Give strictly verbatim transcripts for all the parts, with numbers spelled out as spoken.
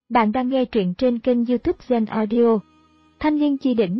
Bạn đang nghe truyện trên kênh YouTube Zen Audio. Thanh Liên Chi Đỉnh.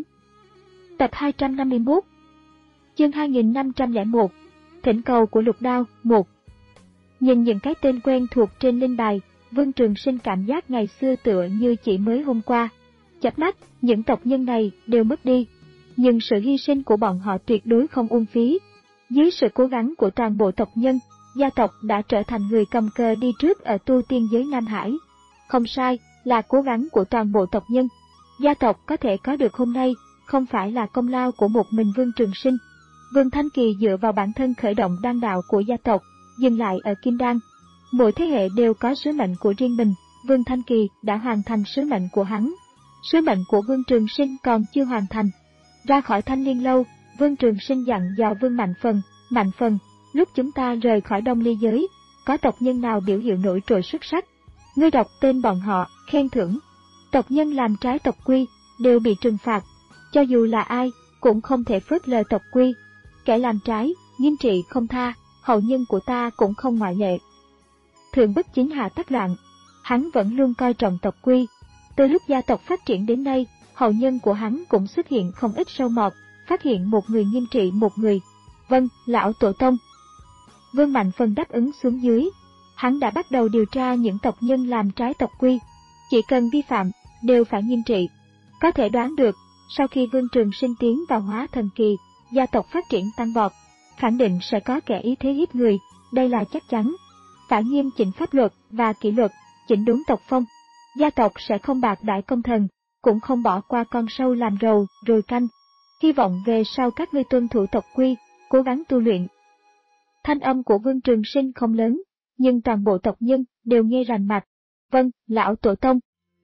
Tập hai trăm năm mươi mốt. Chương hai nghìn năm trăm lẻ một. Thỉnh cầu của Lục Đao. một. Nhìn những cái tên quen thuộc trên linh bài, Vương Trường Sinh cảm giác ngày xưa tựa như chỉ mới hôm qua. Chớp mắt, những tộc nhân này đều mất đi, nhưng sự hy sinh của bọn họ tuyệt đối không uổng phí. Dưới sự cố gắng của toàn bộ tộc nhân, gia tộc đã trở thành người cầm cờ đi trước ở tu tiên giới Nam Hải. Không sai, là cố gắng của toàn bộ tộc nhân. Gia tộc có thể có được hôm nay, không phải là công lao của một mình Vương Trường Sinh. Vương Thanh Kỳ dựa vào bản thân khởi động đan đạo của gia tộc, dừng lại ở Kim Đan. Mỗi thế hệ đều có sứ mệnh của riêng mình, Vương Thanh Kỳ đã hoàn thành sứ mệnh của hắn. Sứ mệnh của Vương Trường Sinh còn chưa hoàn thành. Ra khỏi Thanh Liên Lâu, Vương Trường Sinh dặn dò Vương Mạnh Phần, Mạnh Phần, lúc chúng ta rời khỏi Đông Ly giới, có tộc nhân nào biểu hiện nổi trội xuất sắc? Ngươi đọc tên bọn họ, khen thưởng. Tộc nhân làm trái tộc quy, đều bị trừng phạt. Cho dù là ai, cũng không thể phớt lờ tộc quy. Kẻ làm trái, nghiêm trị không tha, hậu nhân của ta cũng không ngoại lệ. Thượng bất chính hạ tắc loạn, hắn vẫn luôn coi trọng tộc quy. Từ lúc gia tộc phát triển đến nay, hậu nhân của hắn cũng xuất hiện không ít sâu mọt, phát hiện một người nghiêm trị một người. Vâng, lão tổ tông. Vương Mạnh Phần đáp ứng xuống dưới. Hắn đã bắt đầu điều tra những tộc nhân làm trái tộc quy. Chỉ cần vi phạm, đều phải nghiêm trị. Có thể đoán được, sau khi Vương Trường Sinh tiến vào hóa thần kỳ, gia tộc phát triển tăng vọt, khẳng định sẽ có kẻ ý thế hiếp người, đây là chắc chắn. Phải nghiêm chỉnh pháp luật và kỷ luật, chỉnh đốn tộc phong. Gia tộc sẽ không bạc đãi công thần, cũng không bỏ qua con sâu làm rầu rồi canh. Hy vọng về sau các ngươi tuân thủ tộc quy, cố gắng tu luyện. Thanh âm của Vương Trường Sinh không lớn, nhưng toàn bộ tộc nhân đều nghe rành mạch. Vâng, lão tổ tông.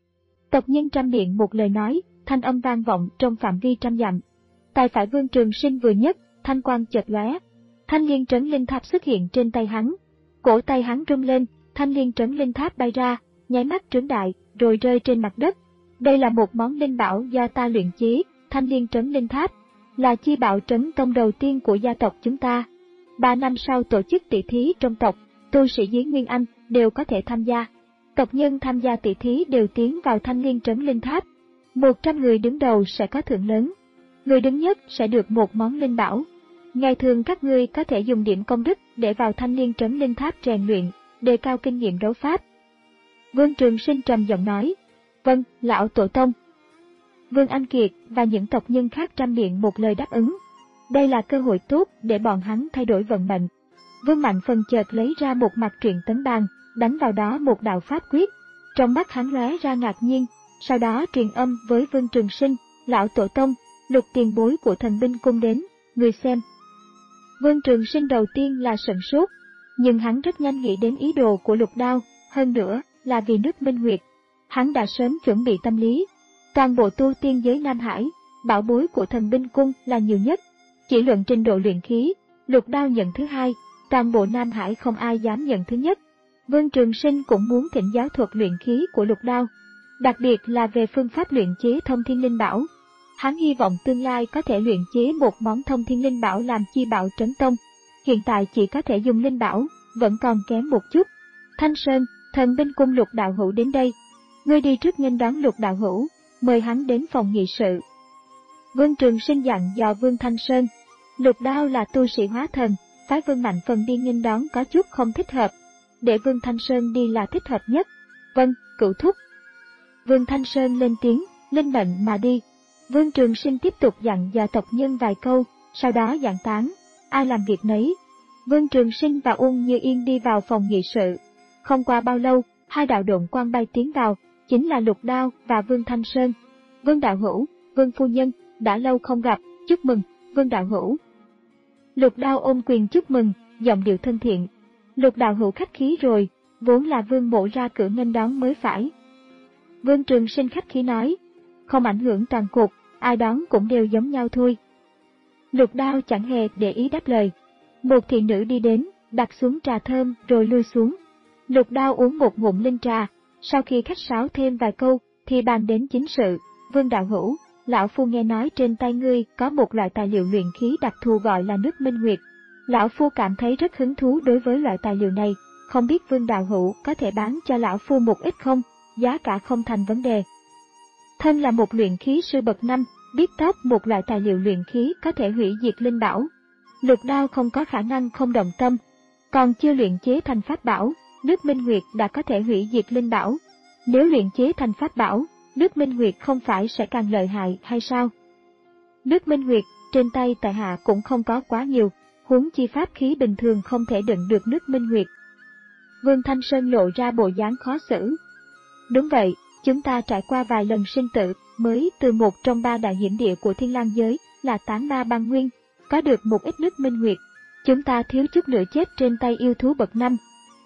Tộc nhân trăm miệng một lời nói, thanh âm vang vọng trong phạm vi trăm dặm. Tay phải Vương Trường Sinh vừa nhấc, thanh quang chợt lóe, thanh liên trấn linh tháp xuất hiện trên tay hắn. Cổ tay hắn rung lên, thanh liên trấn linh tháp bay ra, nháy mắt trướng đại, rồi rơi trên mặt đất. Đây là một món linh bảo do ta luyện chế, thanh liên trấn linh tháp, là chi bảo trấn tông đầu tiên của gia tộc chúng ta. Ba năm sau tổ chức tỷ thí trong tộc, tu sĩ dưới Nguyên Anh đều có thể tham gia. Tộc nhân tham gia tỷ thí đều tiến vào thanh liên trấn linh tháp. Một trăm người đứng đầu sẽ có thưởng lớn. Người đứng nhất sẽ được một món linh bảo. Ngày thường các ngươi có thể dùng điểm công đức để vào thanh liên trấn linh tháp rèn luyện, đề cao kinh nghiệm đấu pháp. Vương Trường Sinh trầm giọng nói. Vâng, lão tổ tông. Vương Anh Kiệt và những tộc nhân khác trăm miệng một lời đáp ứng. Đây là cơ hội tốt để bọn hắn thay đổi vận mệnh. Vương Mạnh Phần chợt lấy ra một mặt truyện tấn bàn, đánh vào đó một đạo pháp quyết. Trong mắt hắn lóe ra ngạc nhiên, sau đó truyền âm với Vương Trường Sinh, lão tổ tông, Lục tiền bối của thần binh cung đến, người xem. Vương Trường Sinh đầu tiên là sửng sốt, nhưng hắn rất nhanh nghĩ đến ý đồ của Lục Đao, hơn nữa là vì nước Minh Nguyệt. Hắn đã sớm chuẩn bị tâm lý. Toàn bộ tu tiên giới Nam Hải, bảo bối của thần binh cung là nhiều nhất. Chỉ luận trình độ luyện khí, Lục Đao nhận thứ hai, toàn bộ Nam Hải không ai dám nhận thứ nhất. Vương Trường Sinh cũng muốn thỉnh giáo thuật luyện khí của Lục Đao, đặc biệt là về phương pháp luyện chế thông thiên linh bảo. Hắn hy vọng tương lai có thể luyện chế một món thông thiên linh bảo làm chi bảo trấn tông. Hiện tại chỉ có thể dùng linh bảo, vẫn còn kém một chút. Thanh Sơn, thần binh cung Lục đạo hữu đến đây. Ngươi đi trước nghênh đón Lục đạo hữu, mời hắn đến phòng nghị sự. Vương Trường Sinh dặn dò Vương Thanh Sơn. Lục Đao là tu sĩ hóa thần, phái Vương Mạnh Phần đi nghênh đón có chút không thích hợp. Để Vương Thanh Sơn đi là thích hợp nhất. Vâng, cửu thúc. Vương Thanh Sơn lên tiếng, linh mệnh mà đi. Vương Trường Sinh tiếp tục dặn dò tộc nhân vài câu, sau đó giảng tán, ai làm việc nấy. Vương Trường Sinh và Uông Như Yên đi vào phòng nghị sự. Không qua bao lâu, hai đạo độn quang bay tiến vào, chính là Lục Đao và Vương Thanh Sơn. Vương đạo hữu, Vương phu nhân, đã lâu không gặp, chúc mừng, Vương đạo hữu. Lục Đao ôm quyền chúc mừng, giọng điệu thân thiện. Lục đạo hữu khách khí rồi, vốn là Vương mộ ra cửa nghênh đón mới phải. Vương Trường Sinh khách khí nói, không ảnh hưởng toàn cục, ai đón cũng đều giống nhau thôi. Lục Đao chẳng hề để ý đáp lời. Một thị nữ đi đến, đặt xuống trà thơm rồi lui xuống. Lục Đao uống một ngụm linh trà, sau khi khách sáo thêm vài câu, thì bàn đến chính sự. Vương đạo hữu, lão phu nghe nói trên tay ngươi có một loại tài liệu luyện khí đặc thù gọi là nước Minh Nguyệt. Lão phu cảm thấy rất hứng thú đối với loại tài liệu này, không biết Vương đạo hữu có thể bán cho lão phu một ít không? giá cả không thành vấn đề. Thân là một luyện khí sư bậc năm, biết top một loại tài liệu luyện khí có thể hủy diệt linh bảo. Lục đao không có khả năng không động tâm. Còn chưa luyện chế thành pháp bảo, nước Minh Nguyệt đã có thể hủy diệt linh bảo. Nếu luyện chế thành pháp bảo, nước Minh Nguyệt không phải sẽ càng lợi hại hay sao? Nước Minh Nguyệt trên tay tại hạ cũng không có quá nhiều, huống chi pháp khí bình thường không thể đựng được nước Minh Nguyệt. Vương Thanh Sơn lộ ra bộ dáng khó xử. Đúng vậy, chúng ta trải qua vài lần sinh tử, mới từ một trong ba đại hiểm địa của Thiên Lang giới, là tán ma băng nguyên, có được một ít nước Minh Nguyệt. Chúng ta thiếu chút nữa chết trên tay yêu thú bậc năm.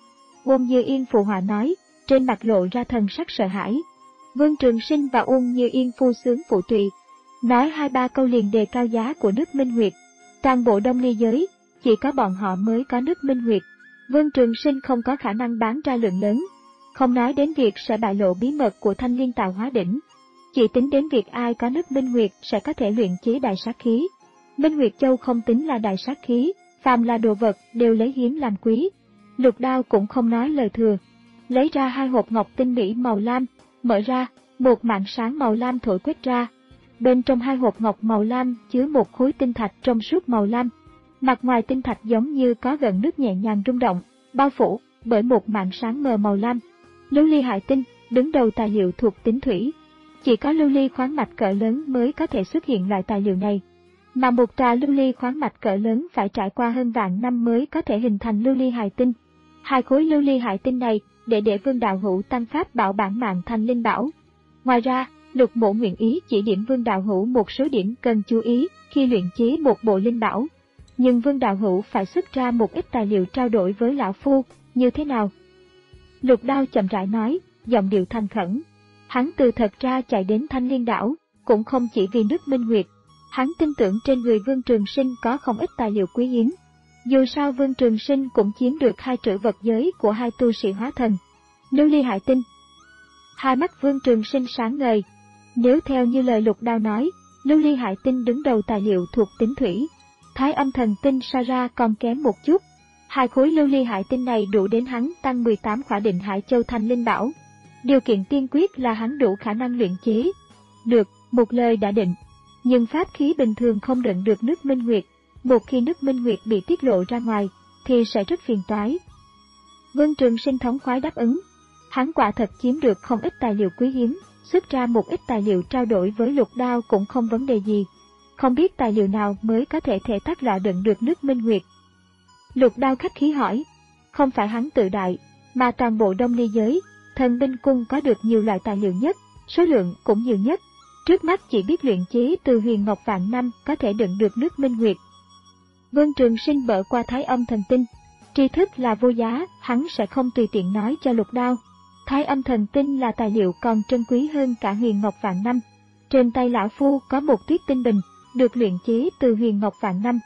Uông Như Yên phụ họa nói, trên mặt lộ ra thần sắc sợ hãi. Vương Trường Sinh và Uông Như Yên phu sướng phụ tùy, nói hai ba câu liền đề cao giá của nước Minh Nguyệt. Toàn bộ Đông Ly giới, chỉ có bọn họ mới có nước Minh Nguyệt. Vương Trường Sinh không có khả năng bán ra lượng lớn, không nói đến việc sẽ bại lộ bí mật của Thanh Liên Tạo Hóa Đỉnh. Chỉ tính đến việc ai có nước Minh Nguyệt sẽ có thể luyện chế đại sát khí. Minh Nguyệt Châu không tính là đại sát khí, phàm là đồ vật đều lấy hiếm làm quý. Lục Đao cũng không nói lời thừa, lấy ra hai hộp ngọc tinh mỹ màu lam, mở ra, một mảng sáng màu lam thổi quét ra. Bên trong hai hộp ngọc màu lam chứa một khối tinh thạch trong suốt màu lam. Mặt ngoài tinh thạch giống như có gợn nước nhẹ nhàng rung động, bao phủ bởi một mảng sáng mờ màu lam. Lưu ly hải tinh, đứng đầu tài liệu thuộc tính thủy. Chỉ có lưu ly khoáng mạch cỡ lớn mới có thể xuất hiện loại tài liệu này. Mà một trà lưu ly khoáng mạch cỡ lớn phải trải qua hơn vạn năm mới có thể hình thành lưu ly hải tinh. Hai khối lưu ly hải tinh này để để Vương Đạo Hữu tăng pháp bảo bản mạng thành linh bảo. Ngoài ra, Lục Mộ nguyện ý chỉ điểm Vương Đạo Hữu một số điểm cần chú ý khi luyện chế một bộ linh bảo. Nhưng Vương Đạo Hữu phải xuất ra một ít tài liệu trao đổi với lão phu, như thế nào? Lục Đao chậm rãi nói, giọng điệu thành khẩn. Hắn từ thật ra chạy đến Thanh Liên đảo, cũng không chỉ vì nước Minh Nguyệt. Hắn tin tưởng trên người Vương Trường Sinh có không ít tài liệu quý hiếm. Dù sao Vương Trường Sinh cũng chiếm được hai trữ vật giới của hai tu sĩ hóa thần. Lưu ly hải tinh. Hai mắt Vương Trường Sinh sáng ngời. Nếu theo như lời Lục Đao nói, lưu ly hải tinh đứng đầu tài liệu thuộc tính thủy. Thái âm thần tinh so ra còn kém một chút. Hai khối lưu ly hải tinh này đủ đến hắn tăng mười tám khỏa định hải châu thành linh bảo. Điều kiện tiên quyết là hắn đủ khả năng luyện chế. Được, một lời đã định. Nhưng pháp khí bình thường không đựng được nước Minh Nguyệt. Một khi nước Minh Nguyệt bị tiết lộ ra ngoài, thì sẽ rất phiền toái. Vương Trường Sinh thống khoái đáp ứng. Hắn quả thật chiếm được không ít tài liệu quý hiếm, xuất ra một ít tài liệu trao đổi với Lục Đao cũng không vấn đề gì. Không biết tài liệu nào mới có thể thể tác lọ đựng được nước Minh Nguyệt. Lục Đao khách khí hỏi. Không phải hắn tự đại, mà toàn bộ Đông Ly giới, Thần Binh Cung có được nhiều loại tài liệu nhất, số lượng cũng nhiều nhất. Trước mắt chỉ biết luyện chế từ huyền ngọc vạn năm có thể đựng được nước Minh Nguyệt. Vương Trường Sinh bở qua Thái âm thần tinh. Tri thức là vô giá, hắn sẽ không tùy tiện nói cho Lục Đao. Thái âm thần tinh là tài liệu còn trân quý hơn cả huyền ngọc vạn năm. Trên tay lão phu có một tuyết tinh bình, được luyện chế từ huyền ngọc vạn năm.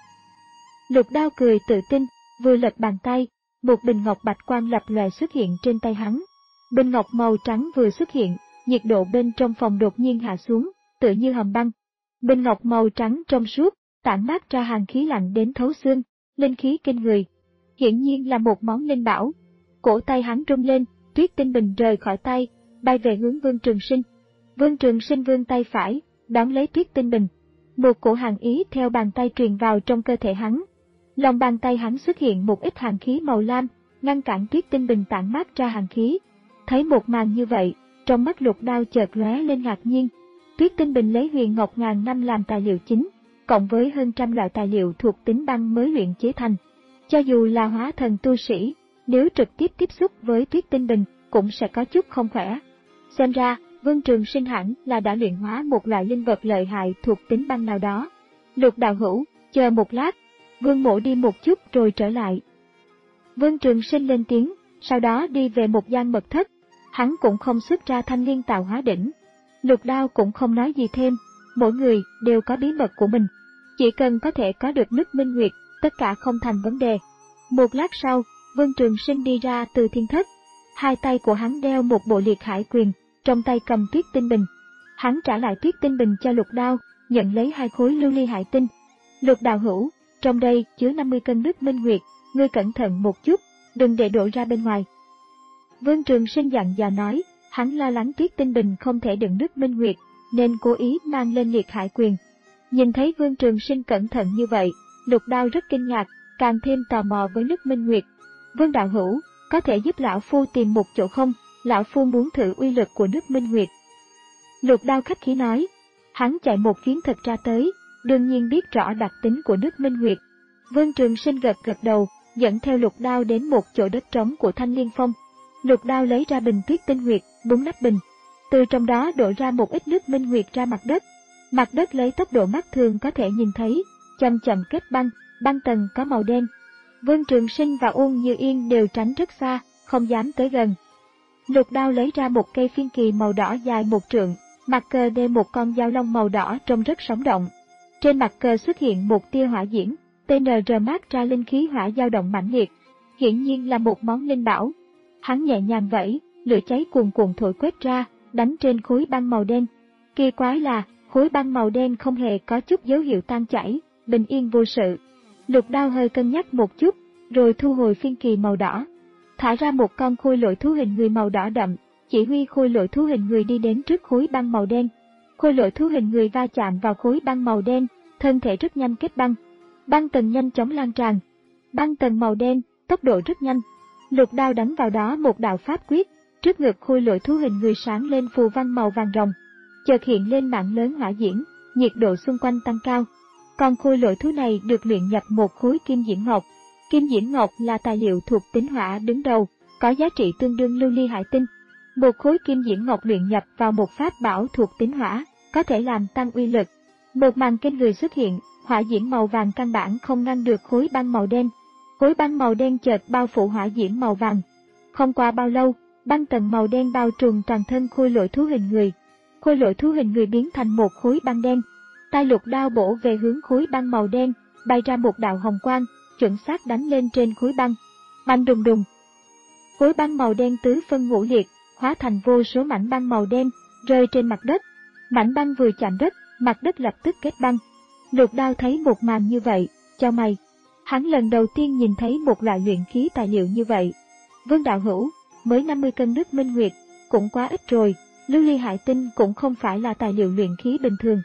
Lục Đao cười tự tin, vừa lật bàn tay, một bình ngọc bạch quang lập lòe xuất hiện trên tay hắn. Bình ngọc màu trắng vừa xuất hiện, nhiệt độ bên trong phòng đột nhiên hạ xuống, tựa như hầm băng. Bình ngọc màu trắng trong suốt, tản mát ra hàn khí lạnh đến thấu xương, linh khí kinh người. Hiển nhiên là một món linh bảo. Cổ tay hắn rung lên, tuyết tinh bình rời khỏi tay, bay về hướng Vương Trường Sinh. Vương Trường Sinh vươn tay phải, đón lấy tuyết tinh bình. Một cổ hàn ý theo bàn tay truyền vào trong cơ thể hắn. Lòng bàn tay hắn xuất hiện một ít hàn khí màu lam, ngăn cản tuyết tinh bình tản mát ra hàn khí. Thấy một màn như vậy, trong mắt Lục Đao chợt lóe lên ngạc nhiên. Tuyết tinh bình lấy huyền ngọc ngàn năm làm tài liệu chính, cộng với hơn trăm loại tài liệu thuộc tính băng mới luyện chế thành. Cho dù là hóa thần tu sĩ, nếu trực tiếp tiếp xúc với tuyết tinh bình, cũng sẽ có chút không khỏe. Xem ra, Vương Trường Sinh hẳn là đã luyện hóa một loại linh vật lợi hại thuộc tính băng nào đó. Lục đạo hữu, chờ một lát, Vương Mộ đi một chút rồi trở lại. Vương Trường Sinh lên tiếng, sau đó đi về một gian mật thất. Hắn cũng không xuất ra Thanh Liên Tạo Hóa Đỉnh. Lục Đao cũng không nói gì thêm, mỗi người đều có bí mật của mình. Chỉ cần có thể có được nước Minh Nguyệt, tất cả không thành vấn đề. Một lát sau, Vương Trường Sinh đi ra từ thiên thất. Hai tay của hắn đeo một bộ liệt hải quyền, trong tay cầm tuyết tinh bình. Hắn trả lại tuyết tinh bình cho Lục Đao, nhận lấy hai khối lưu ly hải tinh. Lục đạo hữu, trong đây chứa năm mươi cân nước Minh Nguyệt, ngươi cẩn thận một chút, đừng để đổ ra bên ngoài. Vương Trường Sinh dặn dò nói, Hắn lo lắng Tuyết Tinh Bình không thể đựng nước minh nguyệt, nên cố ý mang lên liệt hải quyền. Nhìn thấy Vương Trường Sinh cẩn thận như vậy, Lục Đao rất kinh ngạc, càng thêm tò mò với nước minh nguyệt. Vương đạo hữu, có thể giúp lão phu tìm một chỗ không? Lão phu muốn thử uy lực của nước minh nguyệt. Lục Đao khách khí nói. Hắn chạy một chuyến thật ra tới, đương nhiên biết rõ đặc tính của nước minh nguyệt. Vương Trường Sinh gật gật đầu, dẫn theo Lục Đao đến một chỗ đất trống của Thanh Liên Phong. Lục Đao lấy ra bình Tuyết Tinh Nguyệt, búng nắp bình. Từ trong đó đổ ra một ít nước minh nguyệt ra mặt đất. Mặt đất lấy tốc độ mắt thường có thể nhìn thấy, chậm chậm kết băng, băng tầng có màu đen. Vương Trường Sinh và Uông Như Yên đều tránh rất xa, không dám tới gần. Lục Đao lấy ra một cây phiên kỳ màu đỏ dài một trượng, mặt cờ đeo một con dao long màu đỏ trông rất sống động. Trên mặt cờ xuất hiện một tia hỏa diễm, tê en rờ mát ra linh khí hỏa dao động mãnh liệt. Hiển nhiên là một món linh bảo. Hắn nhẹ nhàng vẫy, lửa cháy cuồn cuộn thổi quét ra, đánh trên khối băng màu đen. Kỳ quái là, khối băng màu đen không hề có chút dấu hiệu tan chảy, bình yên vô sự. Lục Đao hơi cân nhắc một chút, rồi thu hồi phiên kỳ màu đỏ. Thả ra một con khôi lỗi thú hình người màu đỏ đậm, chỉ huy khôi lỗi thú hình người đi đến trước khối băng màu đen. Khôi lỗi thú hình người va chạm vào khối băng màu đen, thân thể rất nhanh kết băng. Băng tầng nhanh chóng lan tràn. Băng tầng màu đen, tốc độ rất nhanh. Lục Đao đánh vào đó một đạo pháp quyết, trước ngực khôi lỗi thú hình người sáng lên phù văn màu vàng rồng. Chợt hiện lên mạng lớn hỏa diễm, nhiệt độ xung quanh tăng cao. Còn khôi lỗi thú này được luyện nhập một khối kim diễm ngọc. Kim diễm ngọc là tài liệu thuộc tính hỏa đứng đầu, có giá trị tương đương lưu ly hải tinh. Một khối kim diễm ngọc luyện nhập vào một pháp bảo thuộc tính hỏa, có thể làm tăng uy lực. Một màn kinh người xuất hiện, hỏa diễm màu vàng căn bản không ngăn được khối băng màu đen. Khối băng màu đen chợt bao phủ hỏa diễm màu vàng. Không qua bao lâu, băng tầng màu đen bao trùm toàn thân khôi lỗi thú hình người. Khôi lỗi thú hình người biến thành một khối băng đen. Tay Lục Đao bổ về hướng khối băng màu đen, bay ra một đạo hồng quang, chuẩn xác đánh lên trên khối băng. Bang đùng đùng. Khối băng màu đen tứ phân ngũ liệt, hóa thành vô số mảnh băng màu đen, rơi trên mặt đất. Mảnh băng vừa chạm đất, mặt đất lập tức kết băng. Lục Đao thấy một màn như vậy, chau mày. Hắn lần đầu tiên nhìn thấy một loại luyện khí tài liệu như vậy. Vương đạo hữu, mới năm mươi cân nước minh nguyệt, cũng quá ít rồi, lưu ly hải tinh cũng không phải là tài liệu luyện khí bình thường.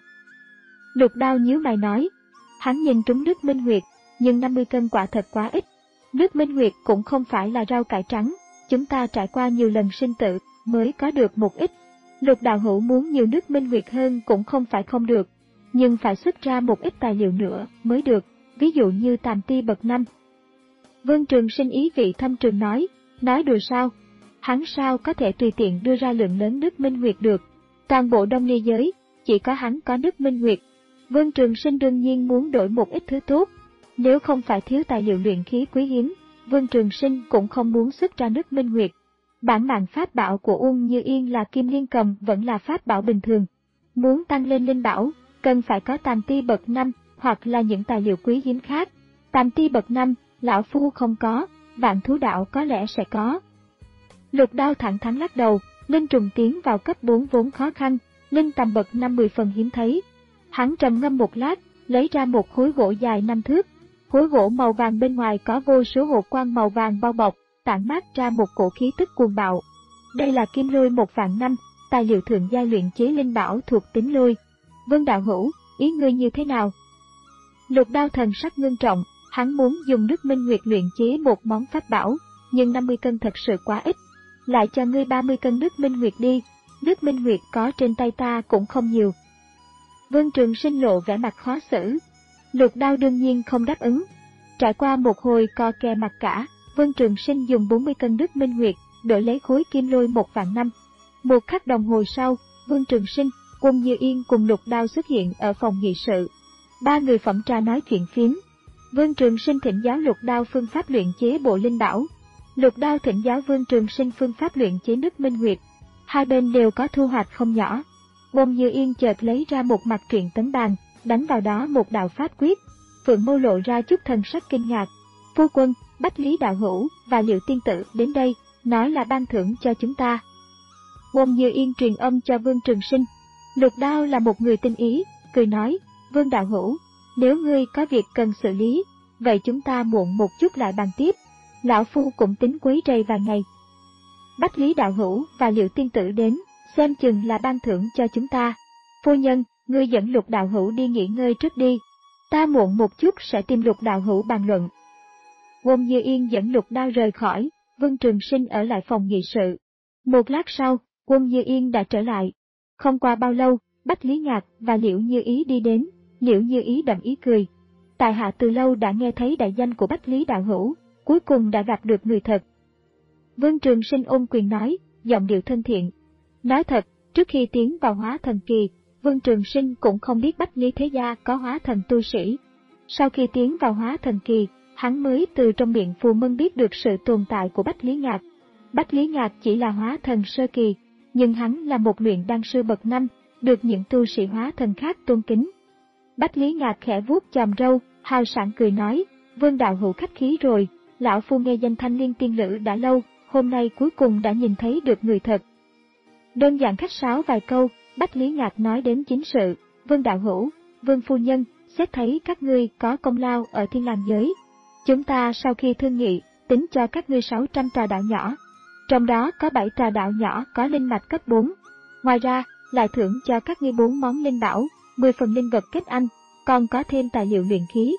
Lục Đao nhíu mày nói. Hắn nhìn trúng nước minh nguyệt, nhưng năm mươi cân quả thật quá ít. Nước minh nguyệt cũng không phải là rau cải trắng, chúng ta trải qua nhiều lần sinh tử mới có được một ít. Lục đạo hữu muốn nhiều nước minh nguyệt hơn cũng không phải không được, nhưng phải xuất ra một ít tài liệu nữa mới được, ví dụ như tàm ti bậc năm. Vương Trường Sinh ý vị thâm trường nói, nói đùa sao? Hắn sao có thể tùy tiện đưa ra lượng lớn nước minh nguyệt được? Toàn bộ Đông Ly giới, chỉ có hắn có nước minh nguyệt. Vương Trường Sinh đương nhiên muốn đổi một ít thứ tốt. Nếu không phải thiếu tài liệu luyện khí quý hiếm, Vương Trường Sinh cũng không muốn xuất ra nước minh nguyệt. Bản mạng pháp bảo của Uông Như Yên là Kim Liên Cầm vẫn là pháp bảo bình thường. Muốn tăng lên linh bảo, cần phải có tàm ti bậc năm hoặc là những tài liệu quý hiếm khác. Tàm ti bậc năm, lão phu không có, Vạn Thú Đạo có lẽ sẽ có. Lục Đao thẳng thắn lắc đầu, linh trùng tiến vào cấp bốn vốn khó khăn, linh tầm bậc năm mười phần hiếm thấy. Hắn trầm ngâm một lát, lấy ra một khối gỗ dài năm thước. Khối gỗ màu vàng bên ngoài có vô số hộ quang màu vàng bao bọc, tản mát ra một cổ khí tức cuồng bạo. Đây là kim lôi một vạn năm, tài liệu thượng giai luyện chế linh bảo thuộc tính lôi. Vương đạo hữu, ý ngươi như thế nào? Lục Đao thần sắc ngưng trọng, hắn muốn dùng nước minh nguyệt luyện chế một món pháp bảo, nhưng năm mươi cân thật sự quá ít. Lại cho ngươi ba mươi cân nước minh nguyệt đi, nước minh nguyệt có trên tay ta cũng không nhiều. Vương Trường Sinh lộ vẻ mặt khó xử. Lục Đao đương nhiên không đáp ứng. Trải qua một hồi co kè mặt cả, Vương Trường Sinh dùng bốn mươi cân nước minh nguyệt, đổi lấy khối kim lôi một vạn năm. Một khắc đồng hồ sau, Vương Trường Sinh, Uông Như Yên cùng Lục Đao xuất hiện ở phòng nghị sự. Ba người phẩm trà nói chuyện phiếm. Vương Trường Sinh thỉnh giáo Lục Đao phương pháp luyện chế bộ linh bảo. Lục Đao thỉnh giáo Vương Trường Sinh phương pháp luyện chế nước minh nguyệt. Hai bên đều có thu hoạch không nhỏ. Uông Như Yên chợt lấy ra một mặt truyện tấn bàn, đánh vào đó một đạo pháp quyết. Phượng Mâu lộ ra chút thần sắc kinh ngạc. Phu quân, Bách Lý đạo hữu và Liệu tiên tử đến đây, nói là ban thưởng cho chúng ta. Uông Như Yên truyền âm cho Vương Trường Sinh. Lục Đao là một người tinh ý, cười nói, Vương đạo hữu, nếu ngươi có việc cần xử lý, vậy chúng ta muộn một chút lại bàn tiếp. Lão phu cũng tính quấy rầy vài ngày. Bách Lý đạo hữu và Liệu tiên tử đến, xem chừng là ban thưởng cho chúng ta. Phu nhân, ngươi dẫn Lục đạo hữu đi nghỉ ngơi trước đi. Ta muộn một chút sẽ tìm Lục đạo hữu bàn luận. Wôn Như Yên dẫn Lục Đao rời khỏi, Vương Trường Sinh ở lại phòng nghị sự. Một lát sau, Wôn Như Yên đã trở lại. Không qua bao lâu, Bách Lý Ngạc và Liễu Như Ý đi đến, Liễu Như Ý đậm ý cười. Tại hạ từ lâu đã nghe thấy đại danh của Bách Lý đạo hữu, cuối cùng đã gặp được người thật. Vương Trường Sinh ôm quyền nói, giọng điệu thân thiện. Nói thật, trước khi tiến vào hóa thần kỳ, Vương Trường Sinh cũng không biết Bách Lý thế gia có hóa thần tu sĩ. Sau khi tiến vào hóa thần kỳ, hắn mới từ trong miệng Phù Mân biết được sự tồn tại của Bách Lý Ngạc. Bách Lý Ngạc chỉ là hóa thần sơ kỳ, nhưng hắn là một luyện đan sư bậc năm, được những tu sĩ hóa thần khác tôn kính. Bách Lý Ngạc khẽ vuốt chòm râu, hào sảng cười nói, Vương đạo hữu khách khí rồi, lão phu nghe danh Thanh Liên tiên lữ đã lâu, hôm nay cuối cùng đã nhìn thấy được người thật. Đơn giản khách sáo vài câu, Bách Lý Ngạc nói đến chính sự, Vương đạo hữu, Vương phu nhân, xét thấy các ngươi có công lao ở Thiên Lang giới. Chúng ta sau khi thương nghị, tính cho các ngươi sáu trăm tòa đạo nhỏ. Trong đó có bảy tòa đạo nhỏ có linh mạch cấp bốn. Ngoài ra, lại thưởng cho các ngươi bốn món linh bảo, mười phần linh vật kết anh, còn có thêm tài liệu luyện khí.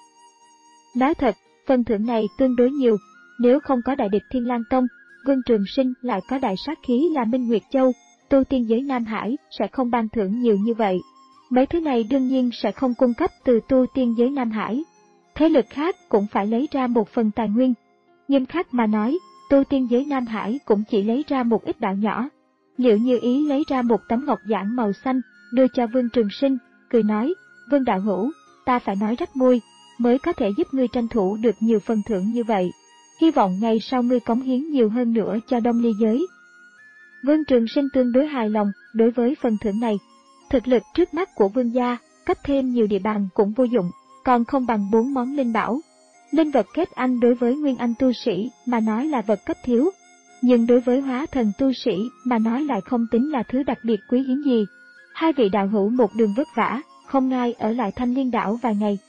Nói thật, phần thưởng này tương đối nhiều, nếu không có đại địch Thiên Lang Tông, Vương Trường Sinh lại có đại sát khí là Minh Nguyệt Châu, tu tiên giới Nam Hải sẽ không ban thưởng nhiều như vậy. Mấy thứ này đương nhiên sẽ không cung cấp từ tu tiên giới Nam Hải. Thế lực khác cũng phải lấy ra một phần tài nguyên. Nghiêm khắc mà nói, tu tiên giới Nam Hải cũng chỉ lấy ra một ít đạo nhỏ. Liễu Như Ý lấy ra một tấm ngọc giản màu xanh, đưa cho Vương Trường Sinh, cười nói, Vương đạo hữu, ta phải nói rất vui, mới có thể giúp ngươi tranh thủ được nhiều phần thưởng như vậy. Hy vọng ngày sau ngươi cống hiến nhiều hơn nữa cho Đông Ly giới. Vương Trường Sinh tương đối hài lòng đối với phần thưởng này. Thực lực trước mắt của Vương gia, cấp thêm nhiều địa bàn cũng vô dụng, còn không bằng bốn món linh bảo. Linh vật kết anh đối với nguyên anh tu sĩ mà nói là vật cấp thiếu, nhưng đối với hóa thần tu sĩ mà nói lại không tính là thứ đặc biệt quý hiếm gì. Hai vị đạo hữu một đường vất vả, không ngại ở lại Thanh Liên đảo vài ngày.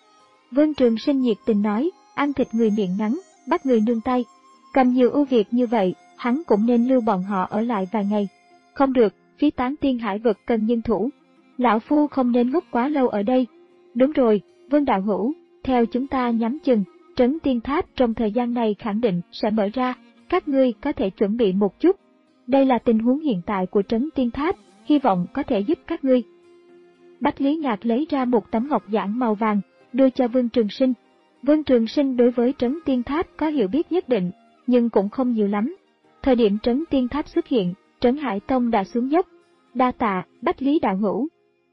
Vương Trường Sinh nhiệt tình nói, ăn thịt người miệng ngắn, bắt người nương tay. Cầm nhiều ưu việt như vậy, hắn cũng nên lưu bọn họ ở lại vài ngày. Không được, phía Tán Tiên Hải vực cần nhân thủ. Lão phu không nên ngốc quá lâu ở đây. Đúng rồi, Vương đạo hữu, theo chúng ta nhắm chừng, Trấn Tiên Tháp trong thời gian này khẳng định sẽ mở ra, các ngươi có thể chuẩn bị một chút. Đây là tình huống hiện tại của Trấn Tiên Tháp, hy vọng có thể giúp các ngươi. Bách Lý Ngạc lấy ra một tấm ngọc giản màu vàng, đưa cho Vương Trường Sinh. Vương Trường Sinh đối với Trấn Tiên Tháp có hiểu biết nhất định, nhưng cũng không nhiều lắm. Thời điểm Trấn Tiên Tháp xuất hiện, Trấn Hải Tông đã xuống dốc. Đa tạ, Bách Lý đạo hữu.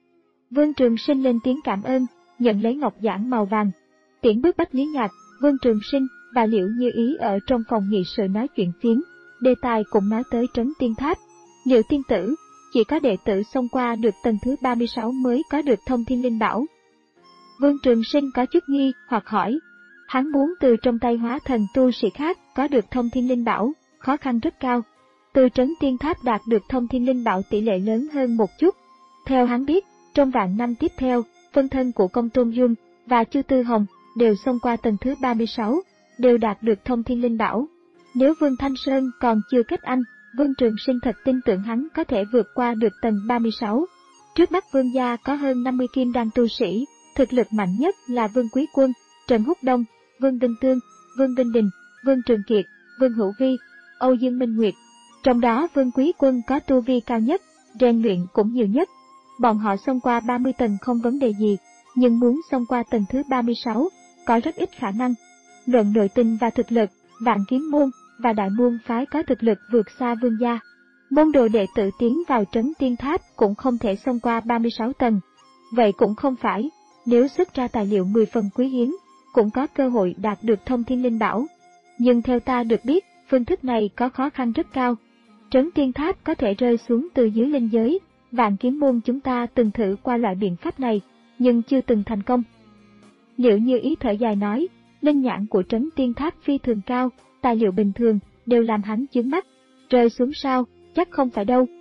Vương Trường Sinh lên tiếng cảm ơn, nhận lấy ngọc giản màu vàng. Tiễn bước Bách Lý Ngạc, Vương Trường Sinh và Liễu Như Ý ở trong phòng nghị sự nói chuyện phiếm, đề tài cũng nói tới Trấn Tiên Tháp. Liễu tiên tử, chỉ có đệ tử xông qua được tầng thứ ba mươi sáu mới có được thông thiên linh bảo. Vương Trường Sinh có chút nghi hoặc hỏi, hắn muốn từ trong tay hóa thần tu sĩ khác có được thông thiên linh bảo, khó khăn rất cao. Từ Trấn Tiên Tháp đạt được thông thiên linh bảo tỷ lệ lớn hơn một chút. Theo hắn biết, trong vạn năm tiếp theo, phân thân của Công Tôn Dung và Chu Tư Hồng đều xông qua tầng thứ ba mươi sáu, đều đạt được thông thiên linh bảo. Nếu Vương Thanh Sơn còn chưa kết anh, Vương Trường Sinh thật tin tưởng hắn có thể vượt qua được tầng ba mươi sáu. Trước mắt Vương gia có hơn năm mươi kim đan tu sĩ, thực lực mạnh nhất là Vương Quý Quân, Trần Húc Đông, Vương Vinh Tương, Vương Vinh Đình, Vương Trường Kiệt, Vương Hữu Vi, Âu Dương Minh Nguyệt. Trong đó Vương Quý Quân có tu vi cao nhất, rèn luyện cũng nhiều nhất. Bọn họ xông qua ba mươi tầng không vấn đề gì, nhưng muốn xông qua tầng thứ ba mươi sáu, có rất ít khả năng. Luận nội tình và thực lực, Vạn Kiếm môn và Đại môn phái có thực lực vượt xa Vương gia. Môn đồ đệ tử tiến vào Trấn Tiên Tháp cũng không thể xông qua ba mươi sáu tầng. Vậy cũng không phải, nếu xuất ra tài liệu mười phần quý hiếm, cũng có cơ hội đạt được thông thiên linh bảo. Nhưng theo ta được biết, phương thức này có khó khăn rất cao. Trấn Tiên Tháp có thể rơi xuống từ dưới linh giới, Vạn Kiếm môn chúng ta từng thử qua loại biện pháp này, nhưng chưa từng thành công. Liễu Như Ý thở dài nói, linh nhãn của Trấn Tiên Tháp phi thường cao, tài liệu bình thường đều làm hắn chướng mắt, rơi xuống sao, chắc không phải đâu.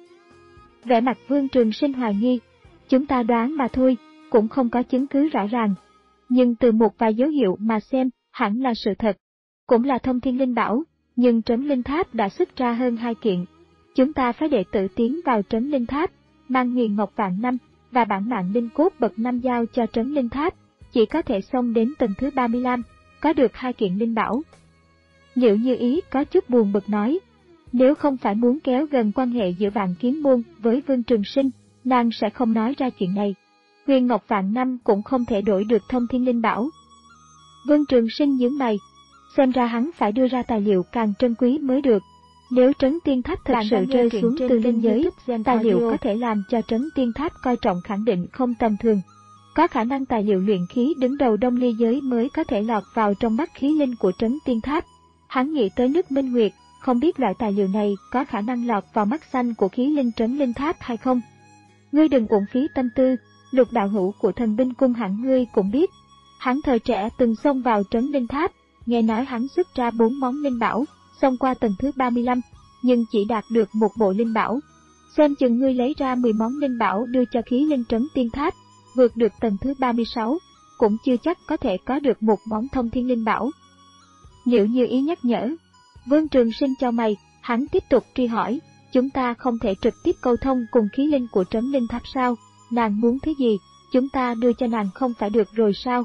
Vẻ mặt Vương Trường Sinh hoài nghi, chúng ta đoán mà thôi, cũng không có chứng cứ rõ ràng. Nhưng từ một vài dấu hiệu mà xem, hẳn là sự thật. Cũng là thông thiên linh bảo, nhưng trấn linh tháp đã xuất ra hơn hai kiện. Chúng ta phải đệ tử tiến vào trấn linh tháp, mang huyền ngọc vạn năm và bản mạng linh cốt bậc năm giao cho trấn linh tháp, chỉ có thể xông đến tầng thứ ba mươi lăm, có được hai kiện linh bảo. Liệu Như Ý có chút buồn bực nói, nếu không phải muốn kéo gần quan hệ giữa Vạn Kiếm Môn với Vương Trường Sinh, nàng sẽ không nói ra chuyện này. Huyền ngọc vạn năm cũng không thể đổi được thông thiên linh bảo. Vương Trường Sinh nhướng mày, xem ra hắn phải đưa ra tài liệu càng trân quý mới được. Nếu trấn tiên tháp thực sự rơi xuống từ linh giới, tài liệu có thể làm cho trấn tiên tháp coi trọng khẳng định không tầm thường. Có khả năng tài liệu luyện khí đứng đầu Đông Ly giới mới có thể lọt vào trong mắt khí linh của trấn tiên tháp. Hắn nghĩ tới nước Minh Nguyệt, không biết loại tài liệu này có khả năng lọt vào mắt xanh của khí linh trấn linh tháp hay không. Ngươi đừng uổng phí tâm tư, Lục đạo hữu của thần binh cung hẳn ngươi cũng biết. Hắn thời trẻ từng xông vào trấn linh tháp, nghe nói hắn xuất ra bốn món linh bảo, xông qua tầng thứ ba mươi lăm, nhưng chỉ đạt được một bộ linh bảo. Xem chừng ngươi lấy ra mười món linh bảo đưa cho khí linh trấn tiên tháp, vượt được tầng thứ ba mươi sáu, cũng chưa chắc có thể có được một món thông thiên linh bảo. Liệu Như Ý nhắc nhở. Vương Trường Sinh cho mày, hắn tiếp tục truy hỏi, chúng ta không thể trực tiếp câu thông cùng khí linh của trấn linh tháp sao? Nàng muốn thứ gì, chúng ta đưa cho nàng không phải được rồi sao?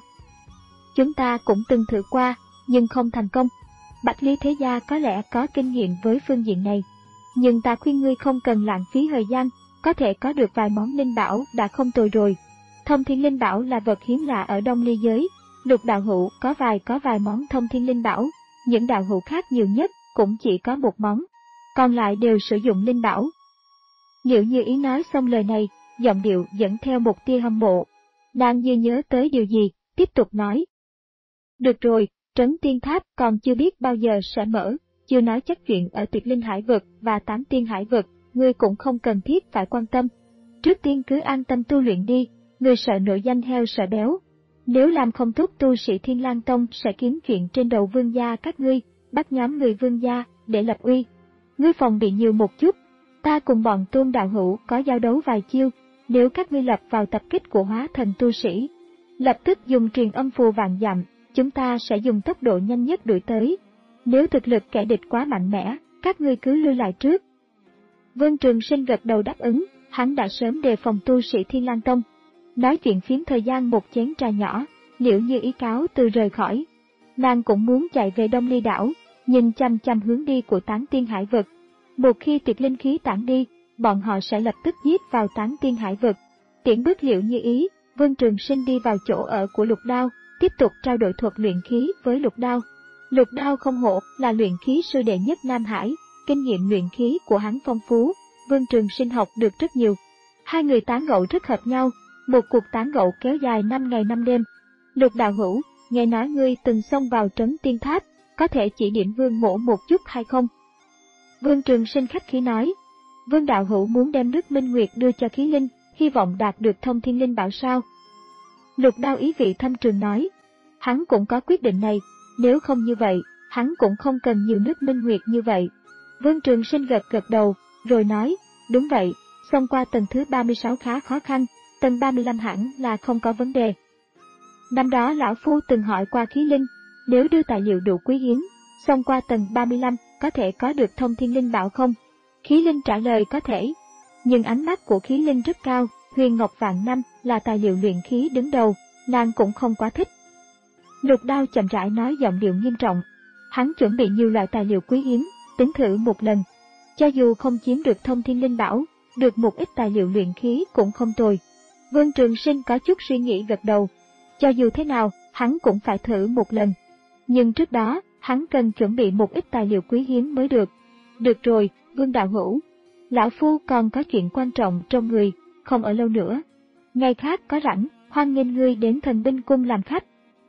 Chúng ta cũng từng thử qua, nhưng không thành công. Bạch Ly Thế Gia có lẽ có kinh nghiệm với phương diện này. Nhưng ta khuyên ngươi không cần lãng phí thời gian, có thể có được vài món linh bảo đã không tồi rồi. Thông thiên linh bảo là vật hiếm lạ ở Đông Ly giới, Lục đạo hữu có vài có vài món thông thiên linh bảo, những đạo hữu khác nhiều nhất cũng chỉ có một món, còn lại đều sử dụng linh bảo. Liệu Như Ý nói xong lời này, giọng điệu dẫn theo một tia hâm mộ. Nàng như nhớ tới điều gì, tiếp tục nói. Được rồi, trấn tiên tháp còn chưa biết bao giờ sẽ mở, chưa nói chắc chuyện ở Tuyệt Linh Hải Vực và Tán Tiên Hải Vực, ngươi cũng không cần thiết phải quan tâm. Trước tiên cứ an tâm tu luyện đi, ngươi sợ nổi danh heo sợ béo. Nếu làm không tốt, tu sĩ Thiên Lang Tông sẽ kiếm chuyện trên đầu vương gia các ngươi, bắt nhóm người vương gia để lập uy. Ngươi phòng bị nhiều một chút, ta cùng bọn Tôn đạo hữu có giao đấu vài chiêu, nếu các ngươi lập vào tập kích của hóa thần tu sĩ, lập tức dùng truyền âm phù vạn dặm, chúng ta sẽ dùng tốc độ nhanh nhất đuổi tới. Nếu thực lực kẻ địch quá mạnh mẽ, các ngươi cứ lui lại trước. Vương Trường Sinh gật đầu đáp ứng, hắn đã sớm đề phòng tu sĩ Thiên Lang Tông. Nói chuyện phiếm thời gian một chén trà nhỏ, Liễu Như Ý cáo từ rời khỏi. Nàng cũng muốn chạy về Đông Ly đảo, nhìn chăm chăm hướng đi của Tán Tiên Hải Vực. Một khi tuyệt linh khí tản đi, bọn họ sẽ lập tức giết vào Tán Tiên Hải Vực. Tiễn bước Liễu Như Ý, Vương Trường Sinh đi vào chỗ ở của Lục Đao, tiếp tục trao đổi thuật luyện khí với Lục Đao. Lục Đao không hổ là luyện khí sư đệ nhất Nam Hải, kinh nghiệm luyện khí của hắn phong phú, Vương Trường Sinh học được rất nhiều. Hai người tán gẫu rất hợp nhau, một cuộc tán gẫu kéo dài năm ngày năm đêm. Lục đạo hữu, nghe nói ngươi từng xông vào trấn tiên tháp, có thể chỉ điểm Vương mỗ một chút hay không? Vương Trường Sinh khách khí nói, Vương đạo hữu muốn đem nước Minh Nguyệt đưa cho khí linh, hy vọng đạt được thông thiên linh bảo sao? Lục Đao ý vị thâm trường nói, hắn cũng có quyết định này, nếu không như vậy, hắn cũng không cần nhiều nước Minh Nguyệt như vậy. Vương Trường Sinh gật gật đầu, rồi nói, đúng vậy, xông qua tầng thứ ba mươi sáu khá khó khăn, tầng ba mươi lăm hẳn là không có vấn đề. Năm đó lão phu từng hỏi qua khí linh, nếu đưa tài liệu đủ quý hiếm, xông qua tầng ba mươi lăm có thể có được thông thiên linh bảo không? Khí linh trả lời có thể, nhưng ánh mắt của khí linh rất cao, huyền ngọc vạn năm là tài liệu luyện khí đứng đầu, nàng cũng không quá thích. Lục Đao chậm rãi nói giọng điệu nghiêm trọng, hắn chuẩn bị nhiều loại tài liệu quý hiếm, tính thử một lần. Cho dù không chiếm được thông thiên linh bảo, được một ít tài liệu luyện khí cũng không tồi. Vương Trường Sinh có chút suy nghĩ gật đầu. Cho dù thế nào, hắn cũng phải thử một lần. Nhưng trước đó, hắn cần chuẩn bị một ít tài liệu quý hiếm mới được. Được rồi, Vương đạo hữu. Lão phu còn có chuyện quan trọng trong người, không ở lâu nữa. Ngày khác có rảnh, hoan nghênh ngươi đến thần binh cung làm khách.